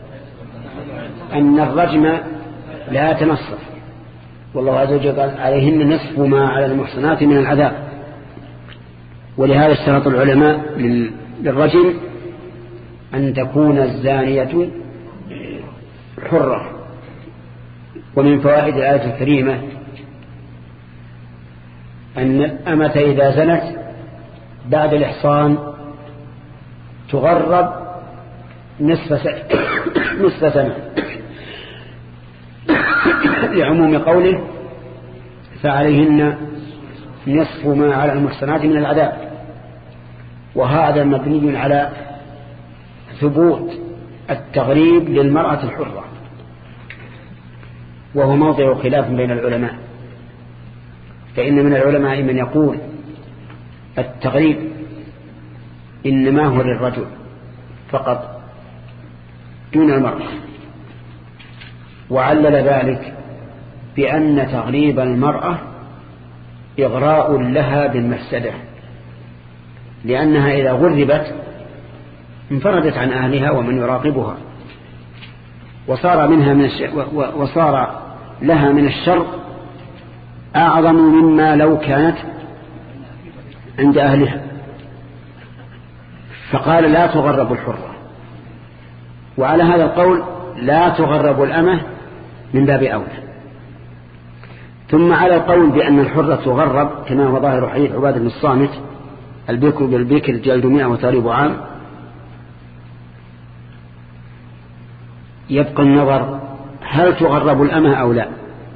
أن الرجم لا يتنصف، والله عز وجل قال عليهن نصف ما على المحصنات من العذاب. ولهذا اشترط العلماء للرجم أن تكون الزانية حرة. ومن فوائد الآية الكريمة أن الأمة إذا زنت بعد الإحصان تغرب نصف سنة لعموم قوله فعليهن نصف ما على المحصنات من العذاب. وهذا مبني على ثبوت التغريب للمرأة الحرة، وهو موضع خلاف بين العلماء، فإن من العلماء من يقول التغريب إنما هو للرجل فقط دون المرأة، وعلل ذلك بأن تغريب المرأة إغراء لها بالمفسدة، لأنها إذا غربت انفردت عن أهلها ومن يراقبها، وصار لها من الشر أعظم مما لو كانت عند أهلها. فقال لا تغرب الحرة، وعلى هذا القول لا تغرب الأمة من باب أولى. ثم على القول بأن الحرة تغرب كما هو ظاهر حديث عبادة بن الصامت البكر بالبكر جلد 100 وتغريب عام، يبقى النظر هل تغرب الأمة أو لا.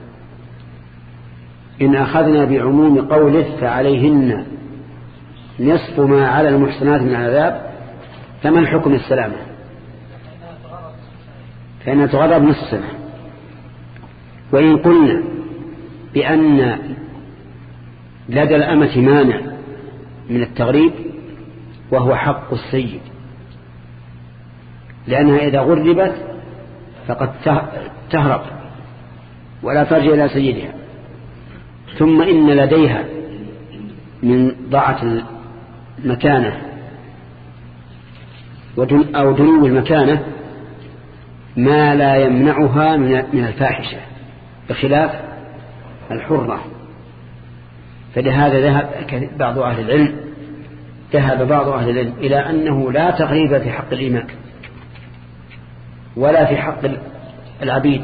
إن أخذنا بعموم قوله فعليهن نصف ما على المحصنات من العذاب فما الحكم السلامة؟ فإنها تغرب نصف سنة. وإن قلنا بأن لدى الأمة مانع من التغريب وهو حق السيد، لأنها إذا غربت فقد تهرب ولا ترجع إلى سيدها، ثم إن لديها من ضاعة المكانة أو دنو المكانة ما لا يمنعها من الفاحشة بخلاف الحرة. فلهذا ذهب بعض أهل العلم إلى أنه لا تغريب في حق الإمام ولا في حق العبيد،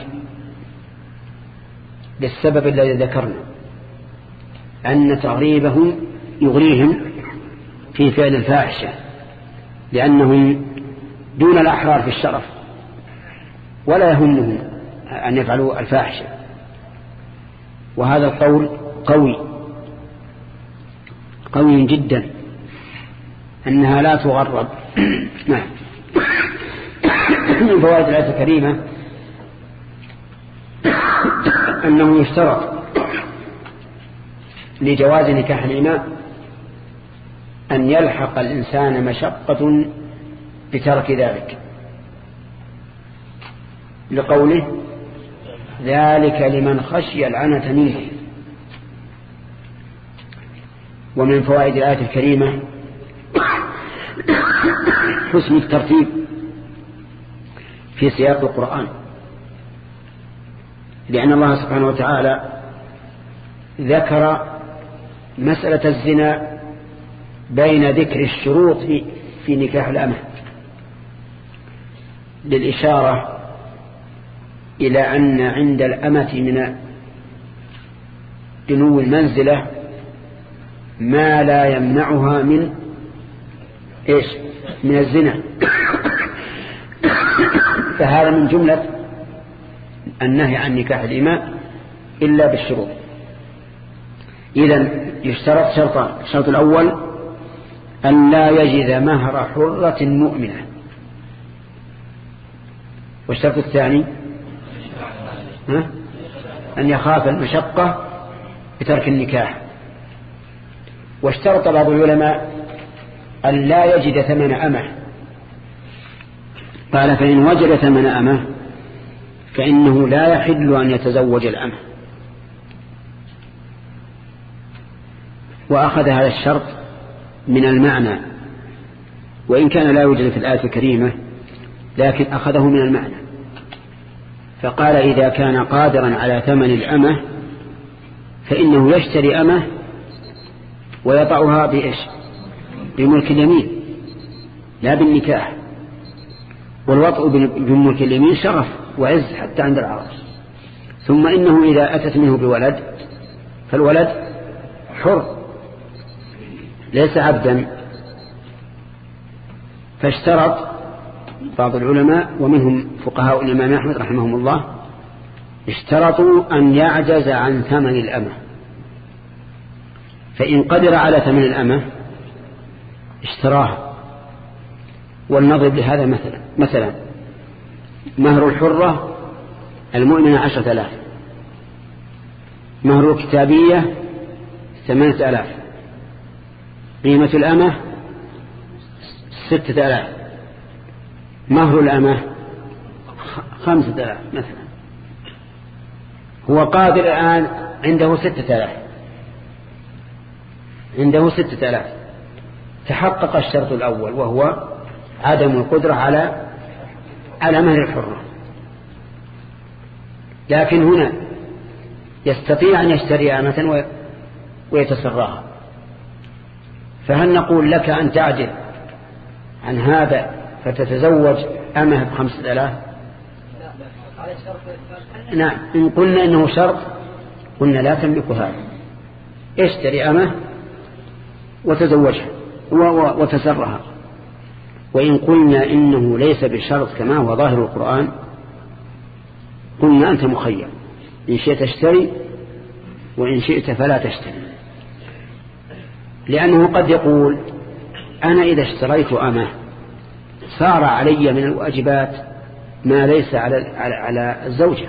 للسبب الذي ذكرنا أن تغريبهم يغريهم في فعل الفاحشة، لأنهم دون الأحرار في الشرف ولا يهمهم أن يفعلوا الفاحشة. وهذا القول قوي جدا أنها لا تغرب. نعم. من فوائد الآية الكريمة أنه يشترط لجواز نكاح الإماء أن يلحق الإنسان مشقة بترك ذلك، لقوله ذلك لمن خشي العنة منه. ومن فوائد الآية الكريمة حسن الترتيب في سياق القرآن، لأن الله سبحانه وتعالى ذكر مسألة الزنا بين ذكر الشروط في نكاح الأمة للإشارة إلى أن عند الأمة من دنو المنزلة ما لا يمنعها من من الزنا. فهذا من جملة النهي عن نكاح الإماء إلا بالشروط. إذن يشترط شرطان: الشرط الأول أن لا يجد مهر حرة مؤمنة، والشرط الثاني أن يخاف المشقة بترك النكاح. واشترط بعض العلماء أن لا يجد ثمن أمه، قال فإن وجد ثمن أمه فإنه لا يحل أن يتزوج الأمه. وأخذ هذا الشرط من المعنى، وإن كان لا يوجد في الآية الكريمة لكن أخذه من المعنى، فقال إذا كان قادرا على ثمن الأمة فإنه يشتري أمه ويضعها بملك اليمين لا بالنكاح. والوطء بملك اليمين شرف وعز حتى عند العرب. ثم إنه إذا أتت منه بولد فالولد حر ليس عبدا. فاشترط بعض العلماء ومنهم فقهاء الإمام أحمد رحمهم الله اشترطوا أن يعجز عن ثمن الأمة، فإن قدر على ثمن الأمة اشتراها. والنظر لهذا مثلا مهر الحرة المؤمنة 10,000، مهر الكتابية 8,000، قيمة الأمة 6,000، مهر الأمة 5,000 مثلا. هو قادر الآن عنده 6,000. تحقق الشرط الأول وهو عدم القدرة على مهر الحرة، لكن هنا يستطيع أن يشتري أمة ويتسراها. فهل نقول لك أن تعجل عن هذا فتتزوج أمه ب5,000؟ نعم. إن قلنا إنه شرط قلنا لا تملك هذا، اشتري أمه وتزوجها وتسرها. وإن قلنا إنه ليس بشرط كما هو ظاهر القرآن قلنا أنت مخير، إن شئت اشتري وإن شئت فلا تشتري. لأنه قد يقول أنا إذا اشتريت أمه صار علي من الواجبات ما ليس على الزوجة.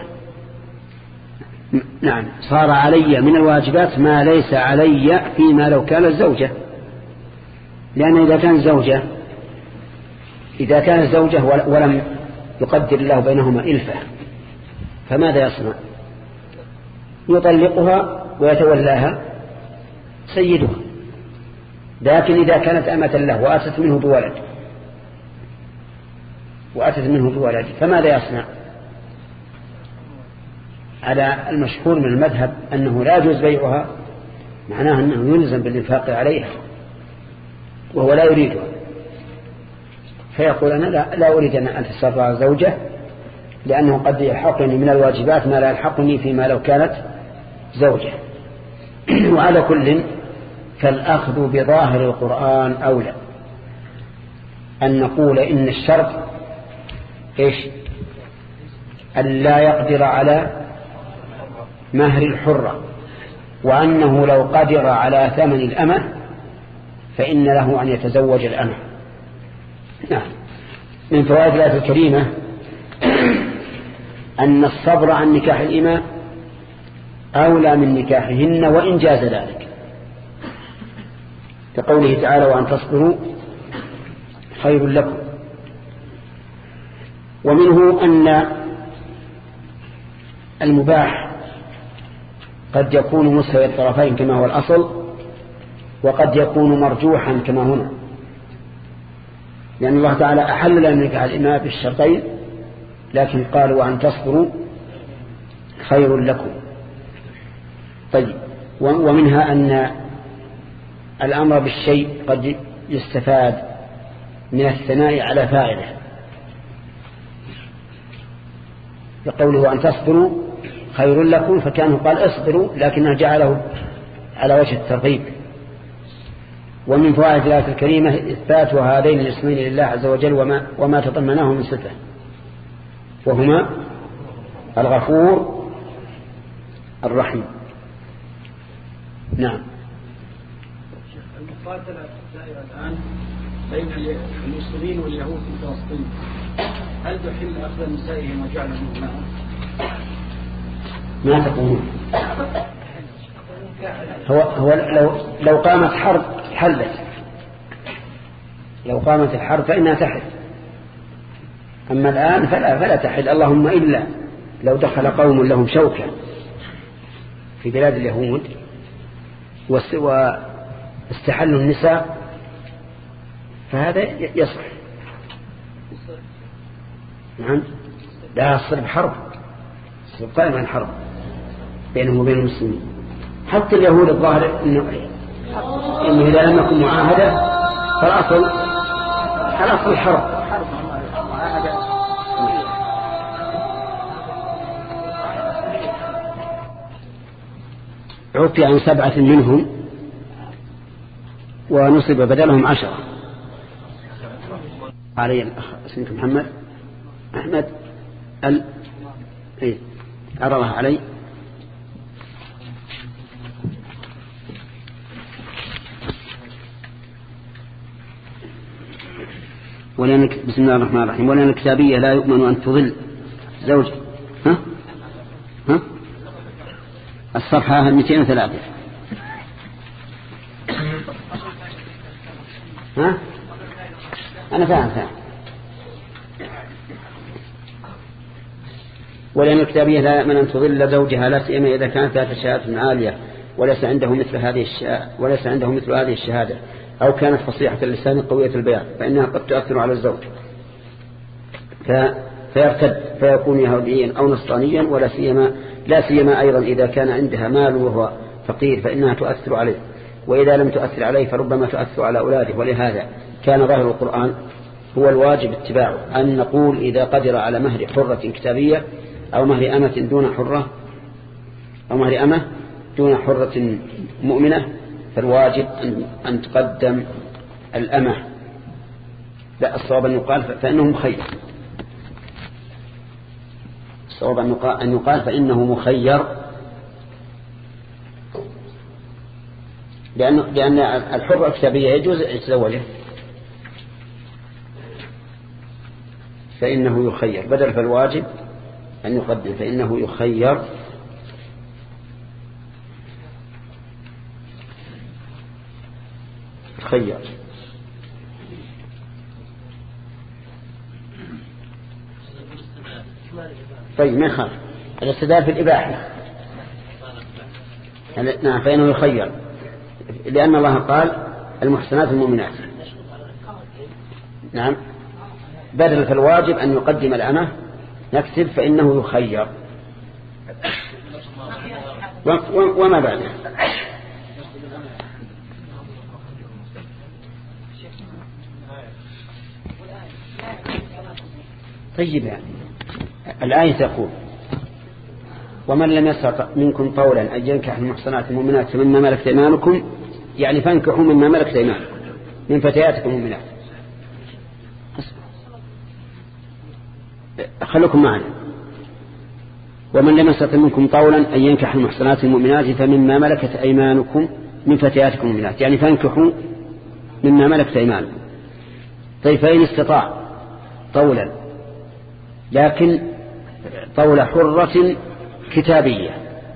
نعم، صار علي من الواجبات ما ليس علي فيما لو كان الزوجة. لأن إذا كان الزوجة ولم يقدر الله بينهما إلفة فماذا يصنع؟ يطلقها ويتولاها سيدها. لكن إذا كانت أمة له وأتت منه بولد فماذا يصنع؟ على المشهور من المذهب أنه لا يجوز بيعها، معناه أنه يلزم بالإنفاق عليها وهو لا يريدها، فيقول أنا لا أريد أن أتسرع زوجة لأنه قد يلحقني من الواجبات ما لا يلحقني فيما لو كانت زوجة. وعلى كل فالأخذ بظاهر القرآن أولى. أن نقول إن الشرط أن لا يقدر على مهر الحرة وأنه لو قدر على ثمن الأمة فإن له أن يتزوج الأمة. نعم. من فوائد الآية الكريمة أن الصبر عن نكاح الإماء أولى من نكاحهن وإن جاز ذلك، كقوله تعالى وأن تصبروا خير لكم. ومنه أن المباح قد يكون مساوي الطرفين كما هو الأصل، وقد يكون مرجوحا كما هنا، لأن الله تعالى أحل لنا نكاح الإماء بالشرطين، لكن قالوا وأن تصبروا خير لكم. طيب. ومنها أن الأمر بالشيء قد يستفاد من الثناء على فاعله، بقوله أن تصبروا خير لكم، فكانه قال اصبروا لكنه جعله على وجه الترغيب. ومن فوائد الآية الكريمة إثبات هذين الاسمين لله عز وجل وما تضمناه من صفة، وهما الغفور الرحيم. نعم. المقاتلة الدائرة الآن بين المسلمين واليهود في فلسطين، هل تحل أخذ نسائهم وجعلهم معهم؟ ما تقولون؟ هو لو قامت حرب حلت، لو قامت الحرب فإنها تحل، أما الآن فلا تحل، اللهم إلا لو دخل قوم لهم شوكة في بلاد اليهود واستحلوا النساء فهذا يصح. نعم. لا يصير حرب، يصير قائمة الحرب بينهم وبين المسلمين. حتى اليهود الظاهر إنه إذا لم يكن معاهدة فالأصل الحرب. عفي عن 7 منهم ونصب بدلهم 10. علي الأخ اسمك محمد أحمد عرضها علي. بسم الله الرحمن الرحيم. ولأن الكتابية لا يؤمن أن تضل زوج. ها الصفحة 203. أنا فاهم. ولأن الكتابية لا يؤمن أن تضل زوجها لا سيما إذا كانت ذات شهادة عالية وليس عنده مثل هذه الشهادة، أو كانت فصيحة اللسان قوية البيان، فإنها قد تؤثر على الزوج فيرتد فيكون يهوديا أو نصرانيا، لا سيما أيضا إذا كان عندها مال وهو فقير فإنها تؤثر عليه، وإذا لم تؤثر عليه فربما تؤثر على أولاده. ولهذا كان ظاهر القرآن هو الواجب اتباعه، أن نقول إذا قدر على مهر حرة كتابية أو مهر أمة دون حرة أو مهر أمة دون حرة مؤمنة فالواجب أن تقدم الأمة. لا، الصواب أن يقال فإنه مخير. الصواب أن يقال فإنه مخير، لأن الحرة الكتابية يجوز يتزوجه، فإنه يخير بدل فالواجب أن يقدم، فإنه يخير. طيب ما يخالف الاستدلال في الإباحة. نعم، فإنه يخير لأن الله قال المحسنات المؤمنات. نعم، بدل فالواجب أن يقدم الأمة نكتب فإنه يخير وما بعده. طيب، يعني الآية تقول ومن لم يستطع منكم قولا أن ينكح المحصنات المؤمنات مما ملكت أيمانكم، يعني فانكحوا مما ملكت أيمانكم من فتياتكم المؤمنات. خلوكم معنا. ومن لم يستطع منكم طولا أن ينكح المحصنات المؤمنات فمما ملكت أيمانكم من فتياتكم المؤمنات، يعني فانكحوا مما ملكت أيمانكم. طيب فإن استطاع طولا، لكن طول حرة كتابية،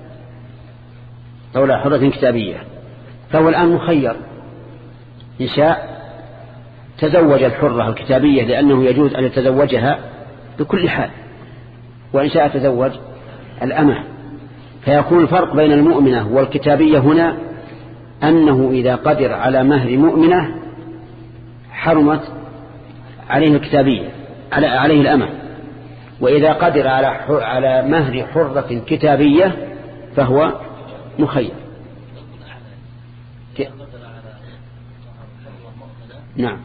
طول حرة كتابية، فهو الآن مخير، إن شاء تزوج الحرة الكتابية لأنه يجوز أن يتزوجها بكل حال، وإن شاء تزوج الأمة. فيكون الفرق بين المؤمنة والكتابية هنا أنه إذا قدر على مهر مؤمنة حرمت عليه الكتابية، عليه الأمة، وإذا قدر على مهر حرة كتابية فهو مخير. نعم.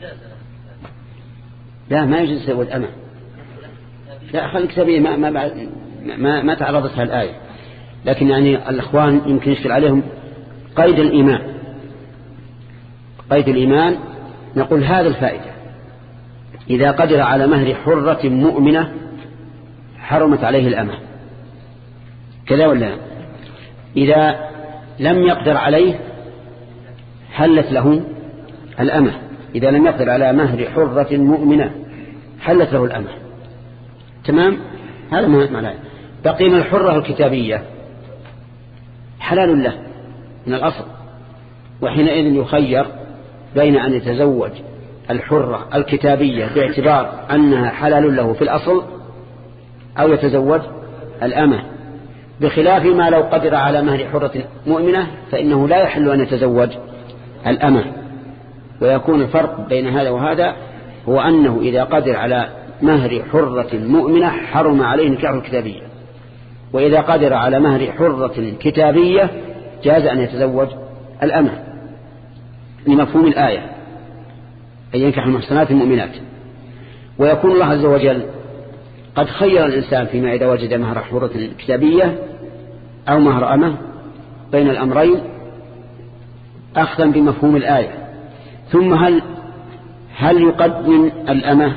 لا ما يجوز يسوي الأمة، لا خلي الكتابية ما تعرضتها الآية، لكن يعني الأخوان يمكن يشكل عليهم قيد الإيمان. قيد الإيمان نقول هذا الفائدة، إذا قدر على مهر حرة مؤمنة حرمت عليه الأمة كذا ولا؟ إذا لم يقدر عليه حلت له الأمة، إذا لم يقدر على مهر حرة مؤمنة حلت له الأمة. تمام، هذا معناه. بقي من الحرة الكتابية حلال له من الأصل، وحينئذ يخير بين أن يتزوج الحرة الكتابية باعتبار أنها حلال له في الأصل أو يتزوج الأمة، بخلاف ما لو قدر على مهر حرة مؤمنة فإنه لا يحل أن يتزوج الأمة. ويكون الفرق بين هذا وهذا هو أنه إذا قدر على مهر حرة مؤمنة حرم عليه نكاح الكتابية، وإذا قدر على مهر حرة كتابية جاز أن يتزوج الأمة لمفهوم الآية أن ينكح المحصنات المؤمنات. ويكون الله عز وجل قد خير الإنسان فيما إذا وجد مهر حرة كتابية أو مهر أمة بين الأمرين أخذا بمفهوم الآية. ثم هل يقدم الأمة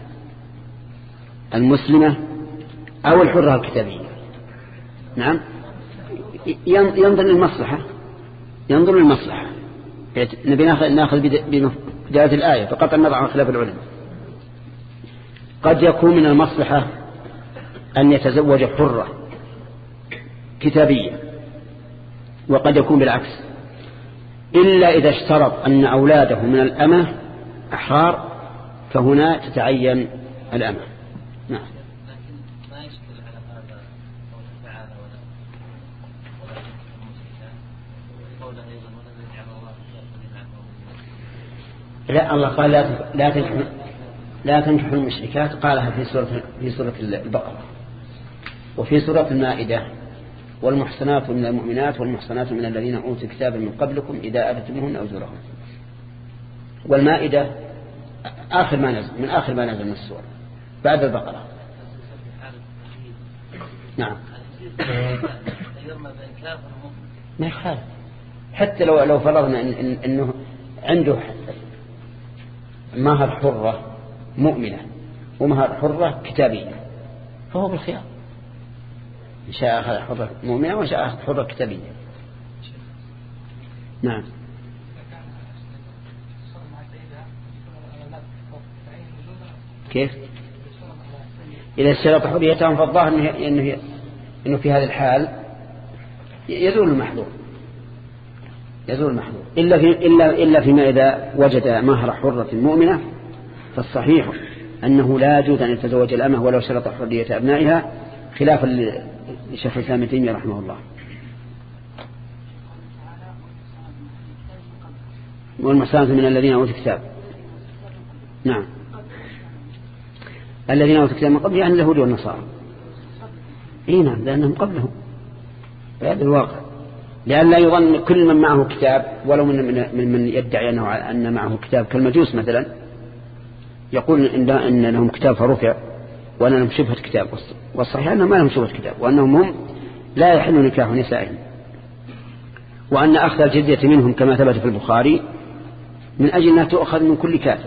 المسلمة أو الحرة الكتابية؟ نعم، ينظر للمصلحة، ينظر للمصلحة. نبي ناخذ بداية الآية فقط النظر عن خلاف العلماء. قد يكون من المصلحة أن يتزوج حرة كتابية، وقد يكون بالعكس، إلا إذا اشترط أن أولاده من الأمة أحرار فهنا تتعين الأمة. نعم. لا، الله قال لا تنكحوا المشركات، قالها في سورة البقرة، وفي سورة المائدة والمحصنات من المؤمنات والمحصنات من الذين أوتوا الكتاب من قبلكم إذا آتيتموهن أجورهن. والمائدة آخر ما نزل، من آخر ما نزل من السورة بعد البقرة. نعم، ما يخالف، حتى لو فرضنا إنه عنده مهر حرة مؤمنة ومهر حرة كتابية فهو بالخيار، إن شاء أخذ حرة مؤمنة وإن شاء أخذ حرة كتابية. نعم. كيف؟ إذا اشترط حريتهم فالظاهر إنه في هذا الحال يزول المحظور، يزول المحظور إلا فيما إذا وجد مهر حرة مؤمنة، فالصحيح أنه لا يجوز أن يتزوج الأمة ولو شرط حرية أبنائها، خلافا لشيخ الإسلام ابن تيمية رحمه الله. والمحصنات من الذين أوتوا الكتاب. نعم، الذين أوتوا الكتاب من قبل يعني اليهود والنصارى. نعم، لأنهم قبلهم بهذا الواقع، لأن لا يظن كل من معه كتاب ولو من يدعي أن معه كتاب كالمجوس مثلا يقول إن لهم كتاب فرفع وأن لهم شبهة كتاب، والصحيح أنهم ما لهم شبهة كتاب، وأنهم هم لا يحل نكاح نسائهم، وأن أخذ الجزية منهم كما ثبت في البخاري من أجل أنها تؤخذ من كل كافر.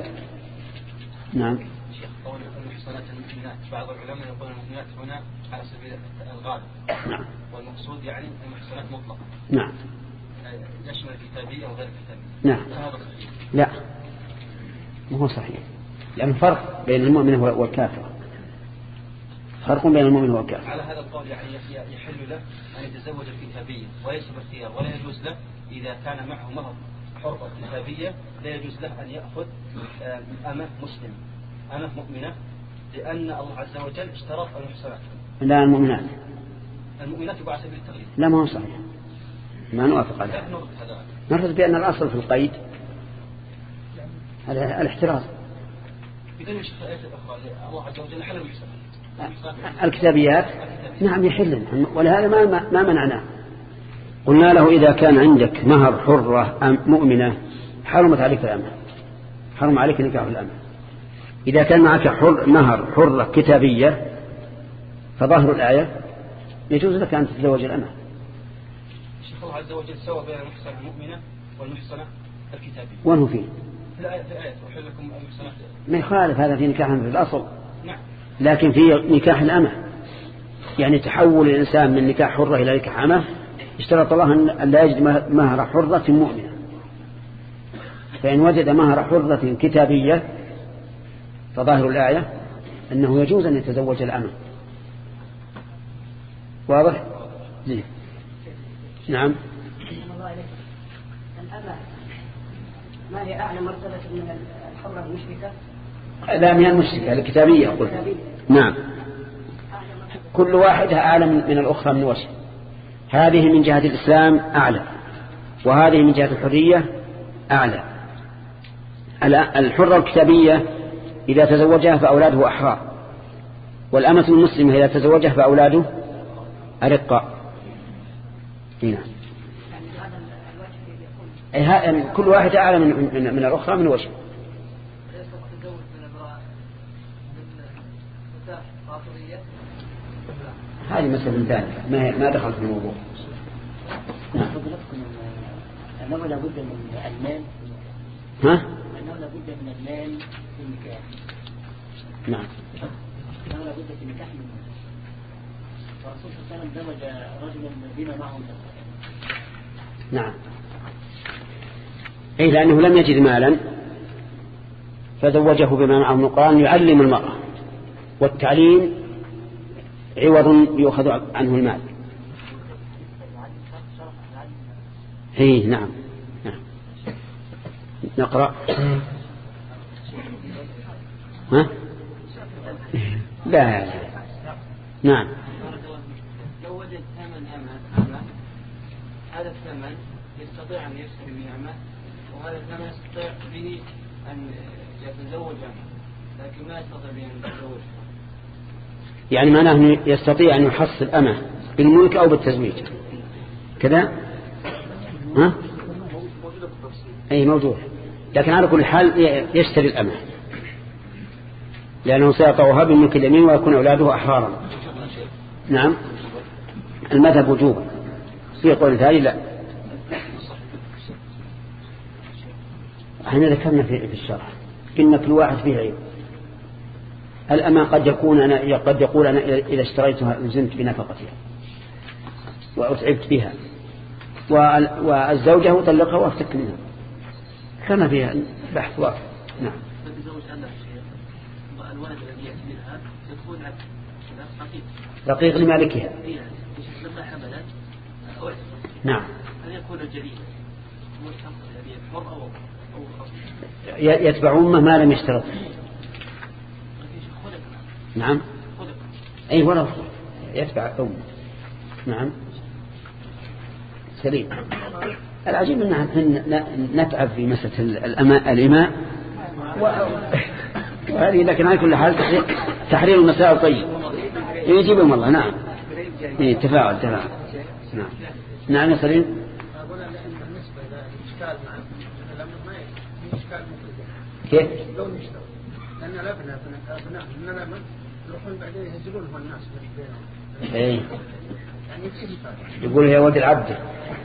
نعم. شيخ قول المحصنات المؤمنات، بعض العلماء يقول المؤمنات هنا على سبيل الغالب. نعم. والمقصود يعني المحصنات مطلقة. نعم. يشمل الكتابية وغير الكتابية. نعم. هذا صحيح. لا ما هو صحيح، لأن فرق بين المؤمن والكافر، فرق بين المؤمن والكافر. على هذا القول يعني يحل له أن يتزوج الكتابية وليس باختيار، ولا يجوز له إذا كان معه مهر حرة كتابية لا يجوز له أن يأخذ أمة مسلمة، أمة مؤمنة، لأن الله عز وجل اشترط المحصنات. لا المؤمنات. المؤمنات يبقى على سبيل التغليب. لا ما هو صحيح، ما نوافق عليه. نرد بأن الأصل في القيد الاحتراز. الله عز وجل حل المحصنات. الكتابيات نعم يحل، ولهذا ما منعناه. قلنا له إذا كان عندك مهر حرة مؤمنة حرمت عليك الأمة، حرم عليك نكاح الأمة. إذا كان معك مهر حرة كتابية فظاهر الآية يجوز لك أن تتزوج الأمة. الشيخ الله عز وجل سوى بين المحصنة المؤمنة والمحصنة الكتابية. وين هو فيه؟ في الآية أحل لكم المحصنات. ما يخالف هذا في نكاح في الأصل. نعم. لكن في نكاح الأمة يعني تحول الإنسان من نكاح حرة إلى نكاح أمة اشترط الله أن لا يجد مهر حرة مؤمنة، فإن وجد مهر حرة كتابية فظاهر الآية أنه يجوز أن يتزوج الأمة. واضح؟ زين. نعم. الأمة ما هي أعلى مرتبة من الحرة المشركة؟ لا من المشركة الكتابية قلت. نعم. كل واحدة أعلى من الأخرى من وجه. هذه من جهة الإسلام أعلى، وهذه من جهة الحرية أعلى. الحرة الكتابية إذا تزوجها فأولاده أحرار، والأمة المسلمة إذا تزوجها فأولاده أرقاء. نعم. كل واحدة أعلى من الأخرى من وجه. هذه مسألة ثانية ما دخلت في الموضوع. نعم. أنه لابد من المال. ها؟ أنه لابد من المال في النكاح. نعم. أنه لابد في النكاح من المال. الرسول صلى الله عليه وسلم زوج رجلا بما معه المال. نعم. أي لأنه لم يجد مالا فزوجه بما معه من القرآن يعلم المرأة، والتعليم عوض يؤخذ عنه المال. اي نعم. نعم. نقرأ. ها؟ لا. نعم. لو وجد ثمن أمة هذا الثمن يستطيع أن يشتري به أمة، وهذا الثمن يستطيع به أن يتزوج أمة، لكن ما يستطيع به أن يتزوج. يعني معناه يستطيع أن يحصل أمة بالملك أو بالتزويج كذا. ها؟ أي موجود، لكن على كل حال يشتري الأمة لأنه سيطعها بالملك اليمين ويكون أولاده أحرارا. نعم. المذهب وجوبا، في قول ثاني لا. احنا ذكرنا في الشرح إن كل واحد فيه عيب. الأمة قد يقول أنا إذا اشتريتها ألزمت بنفقتها وأتعبت بها، والزوجة وطلقها وافتك منها، كما فيها بحث واحد. نعم. الولد الذي يأتي منها يكون رقيق لمالكها. لما حملت نعم. أن يكون جليلا يتبع أمه ما لم يشترط. نعم. أي ولا يتبع أمه. نعم. سليم. العجيب أننا نتعب في مسألة الإماء وهذه، لكن على كل حال تحرير المسائل طيب يجيبهم الله. نعم. تفاعل. نعم. نعم يا سليم. كيف؟ لأن الأبناء من الأمن يروحون بعدين يهزلونهم الناس بينهم. إيه. يقول يا ولد العبد.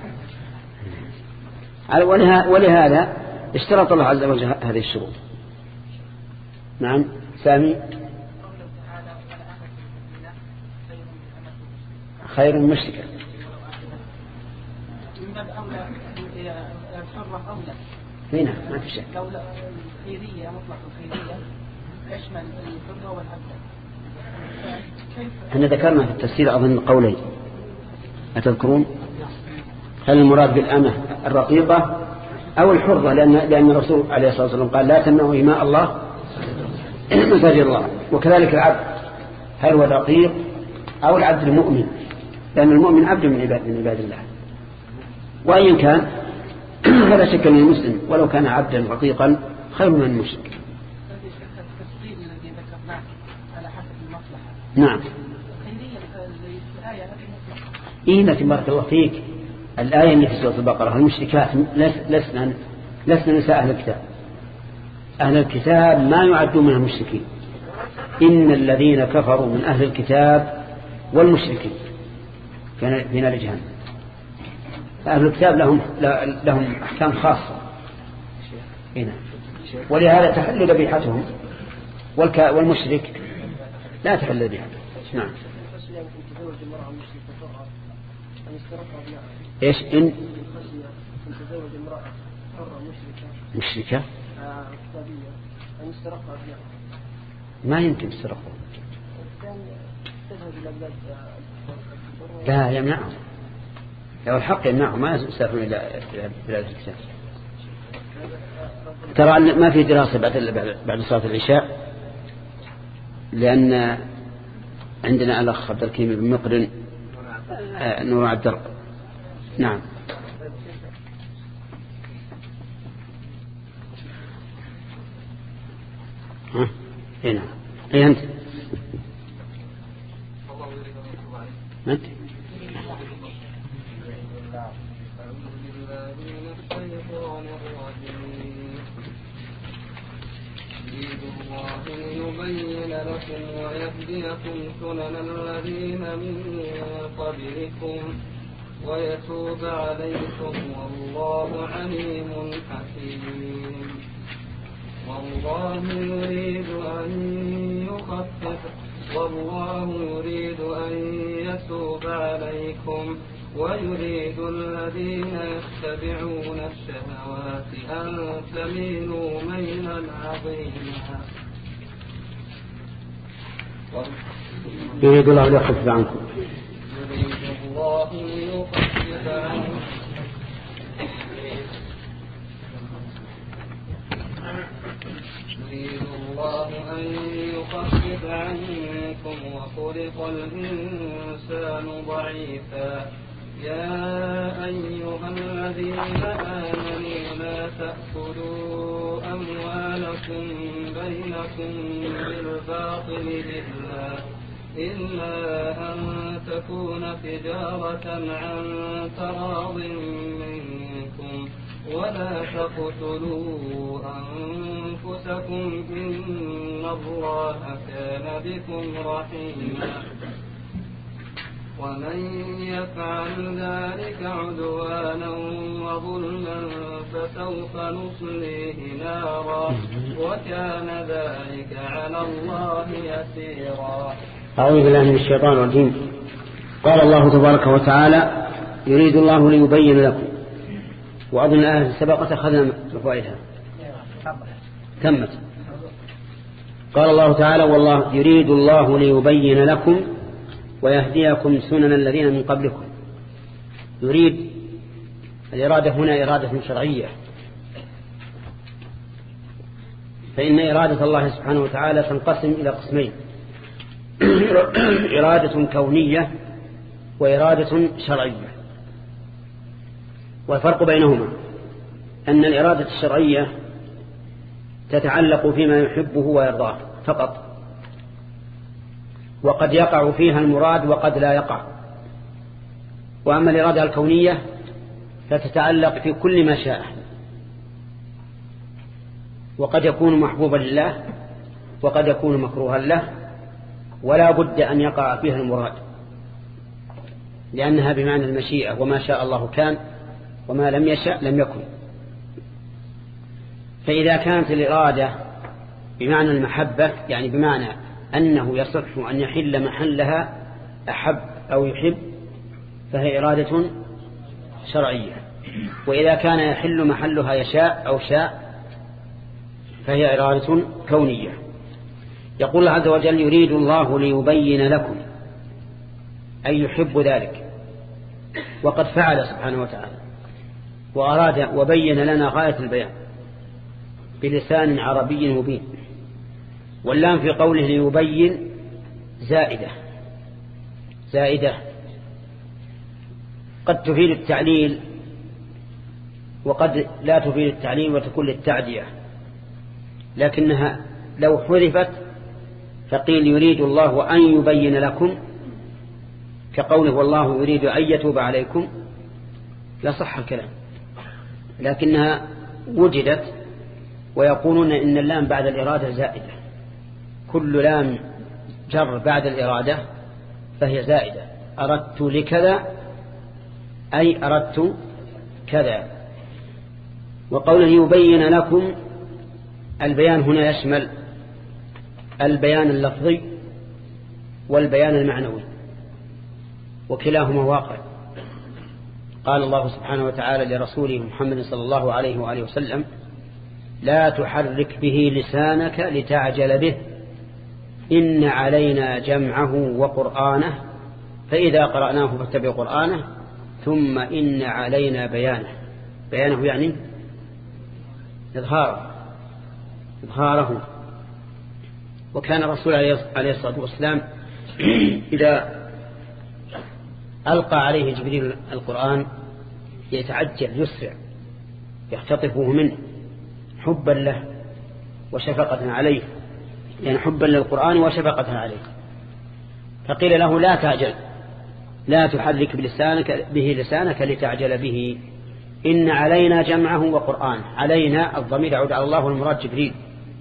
ولهذا اشترط الله عز وجل هذه الشروط. نعم. سامي. خير من مشركة. من باب أولى الحرة أولى. هنا ما في شك. لو الخيرية مطلق الخيرية يشمل الحرة والعبد. احنا ذكرنا في التفسير أظن قولين أتذكرون؟ هل المراد بالأمة الرقيقة أو الحرة؟ لأن الرسول عليه الصلاة والسلام قال لا تمنعوا إماء الله مساجد الله. وكذلك العبد هل هو الرقيق أو العبد المؤمن؟ لأن المؤمن عبد من عباد الله. وأيا كان فلا شك من المسلم ولو كان عبدا رقيقا خير من المشرك. التفصيل الذي ذكرناه على حسب المصلحة. نعم. الآية هذه مطلقة. لكن بارك الله فيك الآية اللي في سورة البقرة المشركات لسنا نساء أهل الكتاب. أهل الكتاب ما يعدون من المشركين. إن الذين كفروا من أهل الكتاب والمشركين في نار جهنم. أهل الكتاب لهم أحكام خاصة هنا، ولهذا تحل ذبيحتهم، والمشرك لا تحل ذبيحته. نعم. ايش ان تزوج امرأة حرة مشركة ما يمكن تسرقه، لا يمنعه، لو الحق يمنعه ما يسافرون إلى بلاد الكتاب. ترى ما في دراسة بعد صلاة العشاء، لأن عندنا الأخ عبد الكريم بن مقرن نور عبد الرب. نعم. هنا اي انت انت يبين لكم ويهديكم سنن الذين من قبلكم ويتوب عليكم والله عليم حكيم. والله يريد أن يتوب عليكم ويريد الذين يتبعون الشهوات أن تميلوا ميلا عظيما. يريد الله ليخفف عنكم. يريد الله ليخفف عنكم. يريد الله أن يخفف عنكم وخلق الإنسان ضعيفا. يا أيها الذين آمنوا لا تأكلوا أموالكم بينكم بالباطل إلا أن تكون تجارة عن تراض منكم ولا تقتلوا أنفسكم إن الله كان بكم رحيما. ومن يفعل ذلك عدوانا وظلما فسوف نصليه نارا وكان ذلك على الله يسيرا. أعوذ بالله من الشيطان الرجيم. قال الله تبارك وتعالى يريد الله ليبين لكم. وأظن الآية السابقة أخذنا بفوائدها تمت. قال الله تعالى والله يريد الله ليبين لكم ويهديكم سنن الذين من قبلكم. يريد الإرادة هنا إرادة شرعية، فإن إرادة الله سبحانه وتعالى تنقسم إلى قسمين: إرادة كونية وإرادة شرعية. والفرق بينهما أن الإرادة الشرعية تتعلق فيما يحبه ويرضاه فقط، وقد يقع فيها المراد وقد لا يقع. وأما الإرادة الكونية فتتعلق في كل ما شاء، وقد يكون محبوبا لله وقد يكون مكروها له، ولا بد أن يقع فيها المراد، لأنها بمعنى المشيئة، وما شاء الله كان وما لم يشأ لم يكن. فإذا كانت الإرادة بمعنى المحبة، يعني بمعنى أنه يصح أن يحل محلها أحب أو يحب، فهي إرادة شرعية. وإذا كان يحل محلها يشاء أو شاء فهي إرادة كونية. يقول الله عز وجل يريد الله ليبين لكم، أي يحب ذلك، وقد فعل سبحانه وتعالى وأراد وبين لنا غاية البيان بلسان عربي مبين. واللام في قوله ليبين زائدة قد تفيد التعليل وقد لا تفيد التعليل وتكون للتعدية، لكنها لو حذفت فقيل يريد الله أن يبين لكم كقوله والله يريد أن يتوب عليكم لصح الكلام، لكنها وجدت ويقولون إن اللام بعد الإرادة زائدة، كل لام جر بعد الإرادة فهي زائدة. أردت لكذا أي أردت كذا. وقوله يبين لكم البيان هنا يشمل البيان اللفظي والبيان المعنوي، وكلاهما واقع. قال الله سبحانه وتعالى لرسوله محمد صلى الله عليه وآله وسلم لا تحرك به لسانك لتعجل به إن علينا جمعه وقرآنه فإذا قرأناه فاتبع قرآنه ثم إن علينا بيانه يعني إظهاره. وكان الرسول عليه الصلاة والسلام إذا ألقى عليه جبريل القرآن يتعجل يسرع يختطفه منه حبا له وشفقة عليه، يعني حبا للقرآن وشفقة عليه. فقيل له لا تعجل، لا تحرك به لسانك لتعجل به إن علينا جمعه وقرآن. علينا الضمير يعود على الله والمراد جبريل،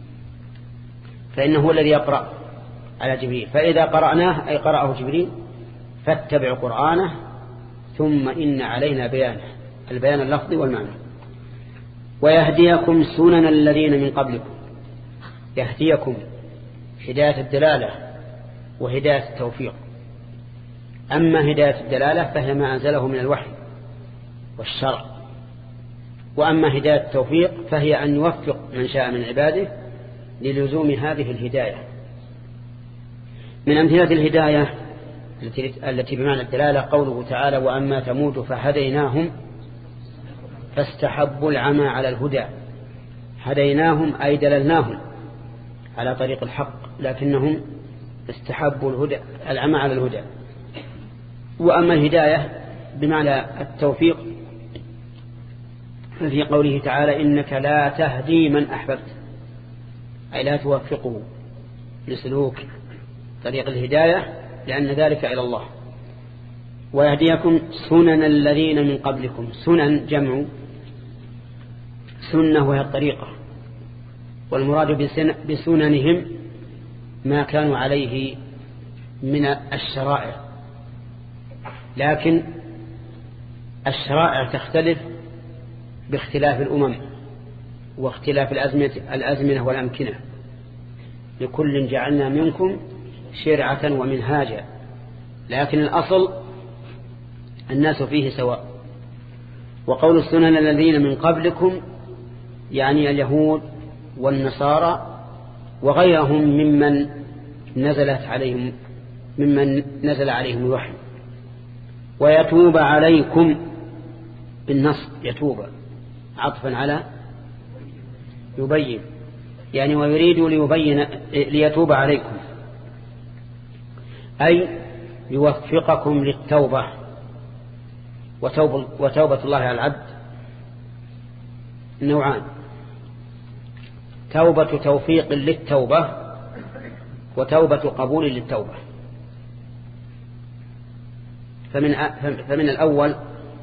فإنه الذي يقرأ على جبريل، فإذا قرأناه أي قرأه جبريل فاتبع قرآنه ثم إن علينا بيانه، البيان اللفظي والمعنى. ويهديكم سنن الذين من قبلكم. يهديكم هداية الدلالة وهداية التوفيق. أما هداية الدلالة فهي ما أنزله من الوحي والشرع، وأما هداية التوفيق فهي أن يوفق من شاء من عباده للزوم هذه الهداية. من أمثلة الهداية التي بمعنى الدلالة قوله تعالى وأما ثمود فهديناهم فاستحبوا العمى على الهدى. هديناهم أي دللناهم على طريق الحق لكنهم استحبوا العمى على الهدى. وأما الهداية بمعنى التوفيق في قوله تعالى إنك لا تهدي من أحببت، أي لا توفقه لسلوك طريق الهداية لأن ذلك إلى الله. ويهديكم سنن الذين من قبلكم. سنن جمع سنة وهي الطريقة، والمراد بسننهم ما كانوا عليه من الشرائع، لكن الشرائع تختلف باختلاف الأمم واختلاف الأزمنة والأمكنة. لكل جعلنا منكم شرعة ومنهاجا، لكن الأصل الناس فيه سواء. وقول السنن الذين من قبلكم يعني اليهود والنصارى وغيرهم ممن نزل عليهم الوحي. ويتوب عليكم بالنص، يتوب عطفا على يبين، يعني ويريد ليتوب عليكم أي يوفقكم للتوبة. وتوبة الله على العبد نوعان: توبة توفيق للتوبة وتوبة قبول للتوبة. فمن الأول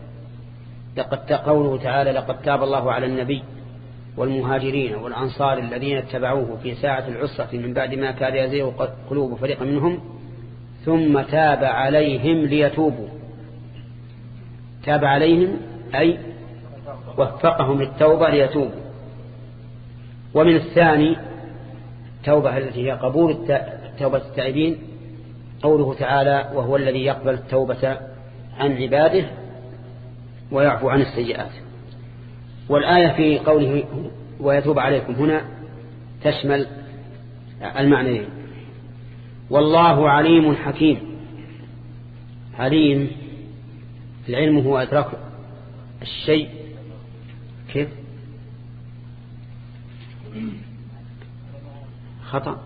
قوله تعالى لقد تاب الله على النبي والمهاجرين والأنصار الذين اتبعوه في ساعة العسرة من بعد ما كاد يزيغ قلوب فريق منهم ثم تاب عليهم ليتوبوا. تاب عليهم أي وفقهم للتوبة ليتوبوا. ومن الثاني توبة التي هي قبول توبة التائبين، قوله تعالى وهو الذي يقبل التوبة عن عباده ويعفو عن السيئات. والآية في قوله ويتوب عليكم هنا تشمل المعنيين. والله عليم حكيم. عليم، العلم هو إدراك الشيء. كيف؟ خطأ.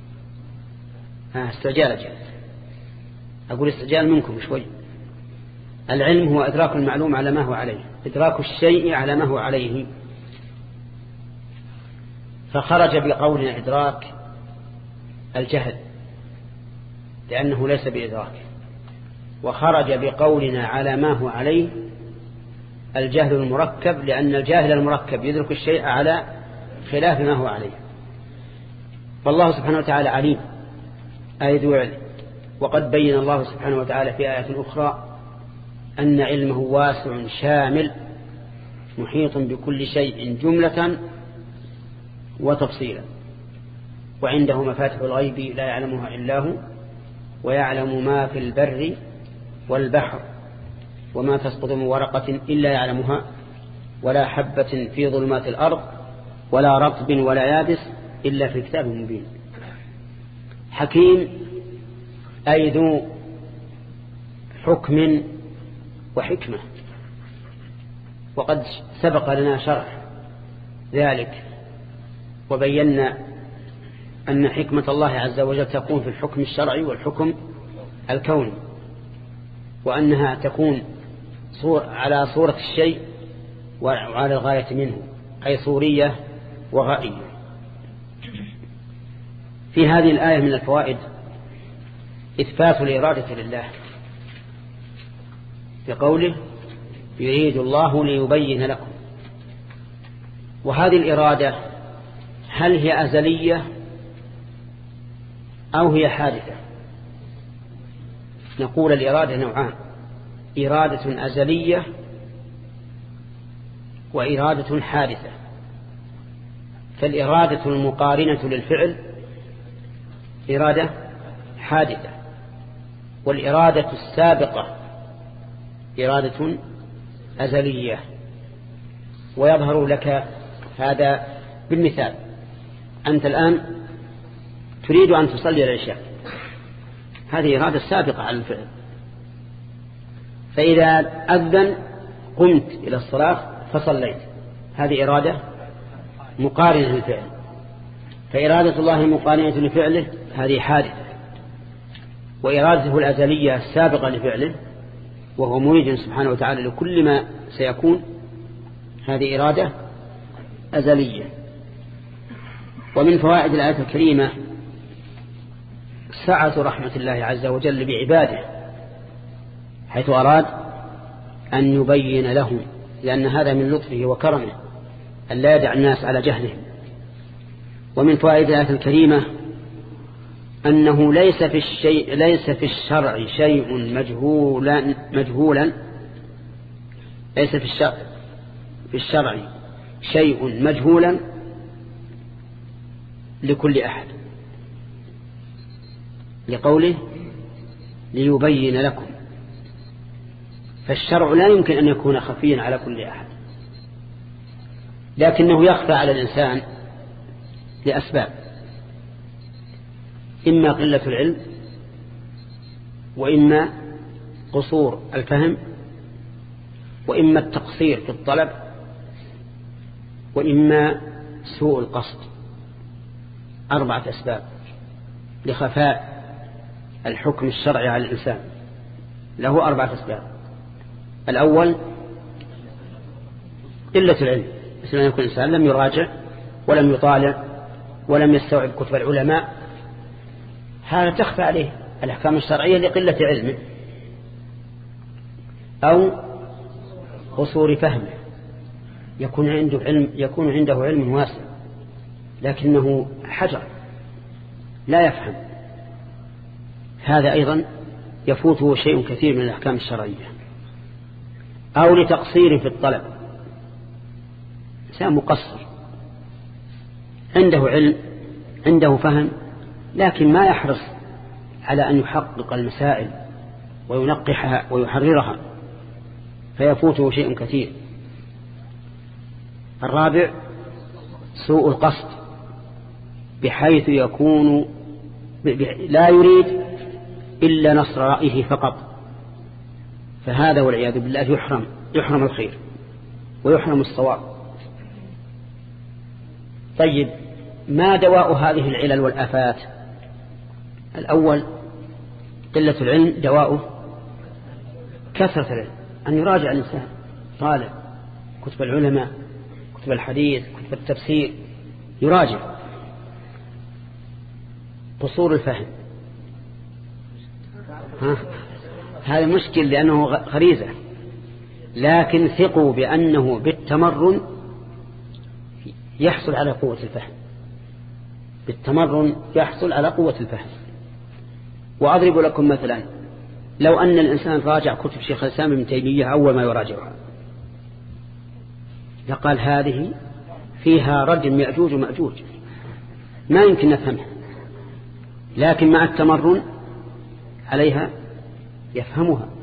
استعجال. أقول استعجال منكم شوي. العلم هو إدراك المعلوم على ما هو عليه، إدراك الشيء على ما هو عليه. فخرج بقولنا إدراك الجهل لأنه ليس بإدراك، وخرج بقولنا على ما هو عليه الجهل المركب، لأن الجاهل المركب يدرك الشيء على خلاف ما هو عليه. فالله سبحانه وتعالى عليم، آية ذو علم. وقد بين الله سبحانه وتعالى في آية أخرى أن علمه واسع شامل محيط بكل شيء جملة وتفصيلا، وعنده مفاتح الغيب لا يعلمها إلا هو، ويعلم ما في البر والبحر، وما تسقط من ورقة إلا يعلمها، ولا حبة في ظلمات الأرض ولا رطب ولا يابس إلا في كتاب مبين. حكيم أي ذو حكم وحكمة، وقد سبق لنا شرح ذلك وبينا أن حكمة الله عز وجل تكون في الحكم الشرعي والحكم الكوني، وأنها تكون على صورة الشيء وعلى الغاية منه، أي صورية وغائية. في هذه الآية من الفوائد إثبات الإرادة لله بقوله يريد الله ليبين لكم. وهذه الإرادة هل هي أزلية أو هي حادثة؟ نقول الإرادة نوعان: إرادة أزلية وإرادة حادثة. فالإرادة المقارنة للفعل إرادة حادثة، والإرادة السابقة إرادة أزلية. ويظهر لك هذا بالمثال: أنت الآن تريد أن تصلي العشاء، هذه إرادة سابقة على الفعل، فإذا أذن قمت إلى الصلاة فصليت، هذه إرادة مقارنة للفعل. فإرادة الله مقارنة لفعله هذه حادثة، وإرادته الأزلية السابقة لفعله وهو مريد سبحانه وتعالى لكل ما سيكون هذه إرادة أزلية. ومن فوائد الآية الكريمة سعة رحمة الله عز وجل بعباده، حيث أراد أن يبين لهم، لأن هذا من لطفه وكرمه أن لا يدع الناس على جهلهم. ومن فوائد الآية الكريمة أنه ليس في الشرع شيء مجهولا ليس في الشرع شيء مجهولا لكل أحد، لقوله ليبين لكم. فالشرع لا يمكن أن يكون خفيا على كل أحد، لكنه يخفى على الإنسان لأسباب: إما قلة العلم، وإما قصور الفهم، وإما التقصير في الطلب، وإما سوء القصد. 4 أسباب لخفاء الحكم الشرعي على الإنسان، له 4 أسباب. الأول قلة العلم، مثل أن يكون إنسان لم يراجع ولم يطالع ولم يستوعب كتب العلماء، هذا تخفى عليه الأحكام الشرعية لقلة علمه. أو قصور فهمه، يكون عنده علم واسع لكنه حجر لا يفهم، هذا أيضا يفوته شيء كثير من الأحكام الشرعية. أو لتقصير في الطلب، إنسان مقصر عنده علم عنده فهم لكن ما يحرص على أن يحقق المسائل وينقحها ويحررها فيفوته شيء كثير. الرابع سوء القصد، بحيث يكون لا يريد إلا نصر رأيه فقط، فهذا والعياذ بالله يحرم الخير ويحرم الصواب. طيب، ما دواء هذه العلل والآفات؟ الأول قلة العلم، دواؤه كثرة العلم، أن يراجع الإنسان طالب كتب العلماء، كتب الحديث، كتب التفسير، يراجع. قصور الفهم، هذا مشكل لأنه غريزة، لكن ثقوا بأنه بالتمرن يحصل على قوة الفهم، بالتمرن يحصل على قوة الفهم. وأضرب لكم مثلا، لو أن الإنسان راجع كتب شيخ الإسلام ابن تيمية أول ما يراجعها لقال هذه فيها رجم يأجوج ومأجوج، ما يمكن نفهمها، لكن مع التمرن عليها يفهمها.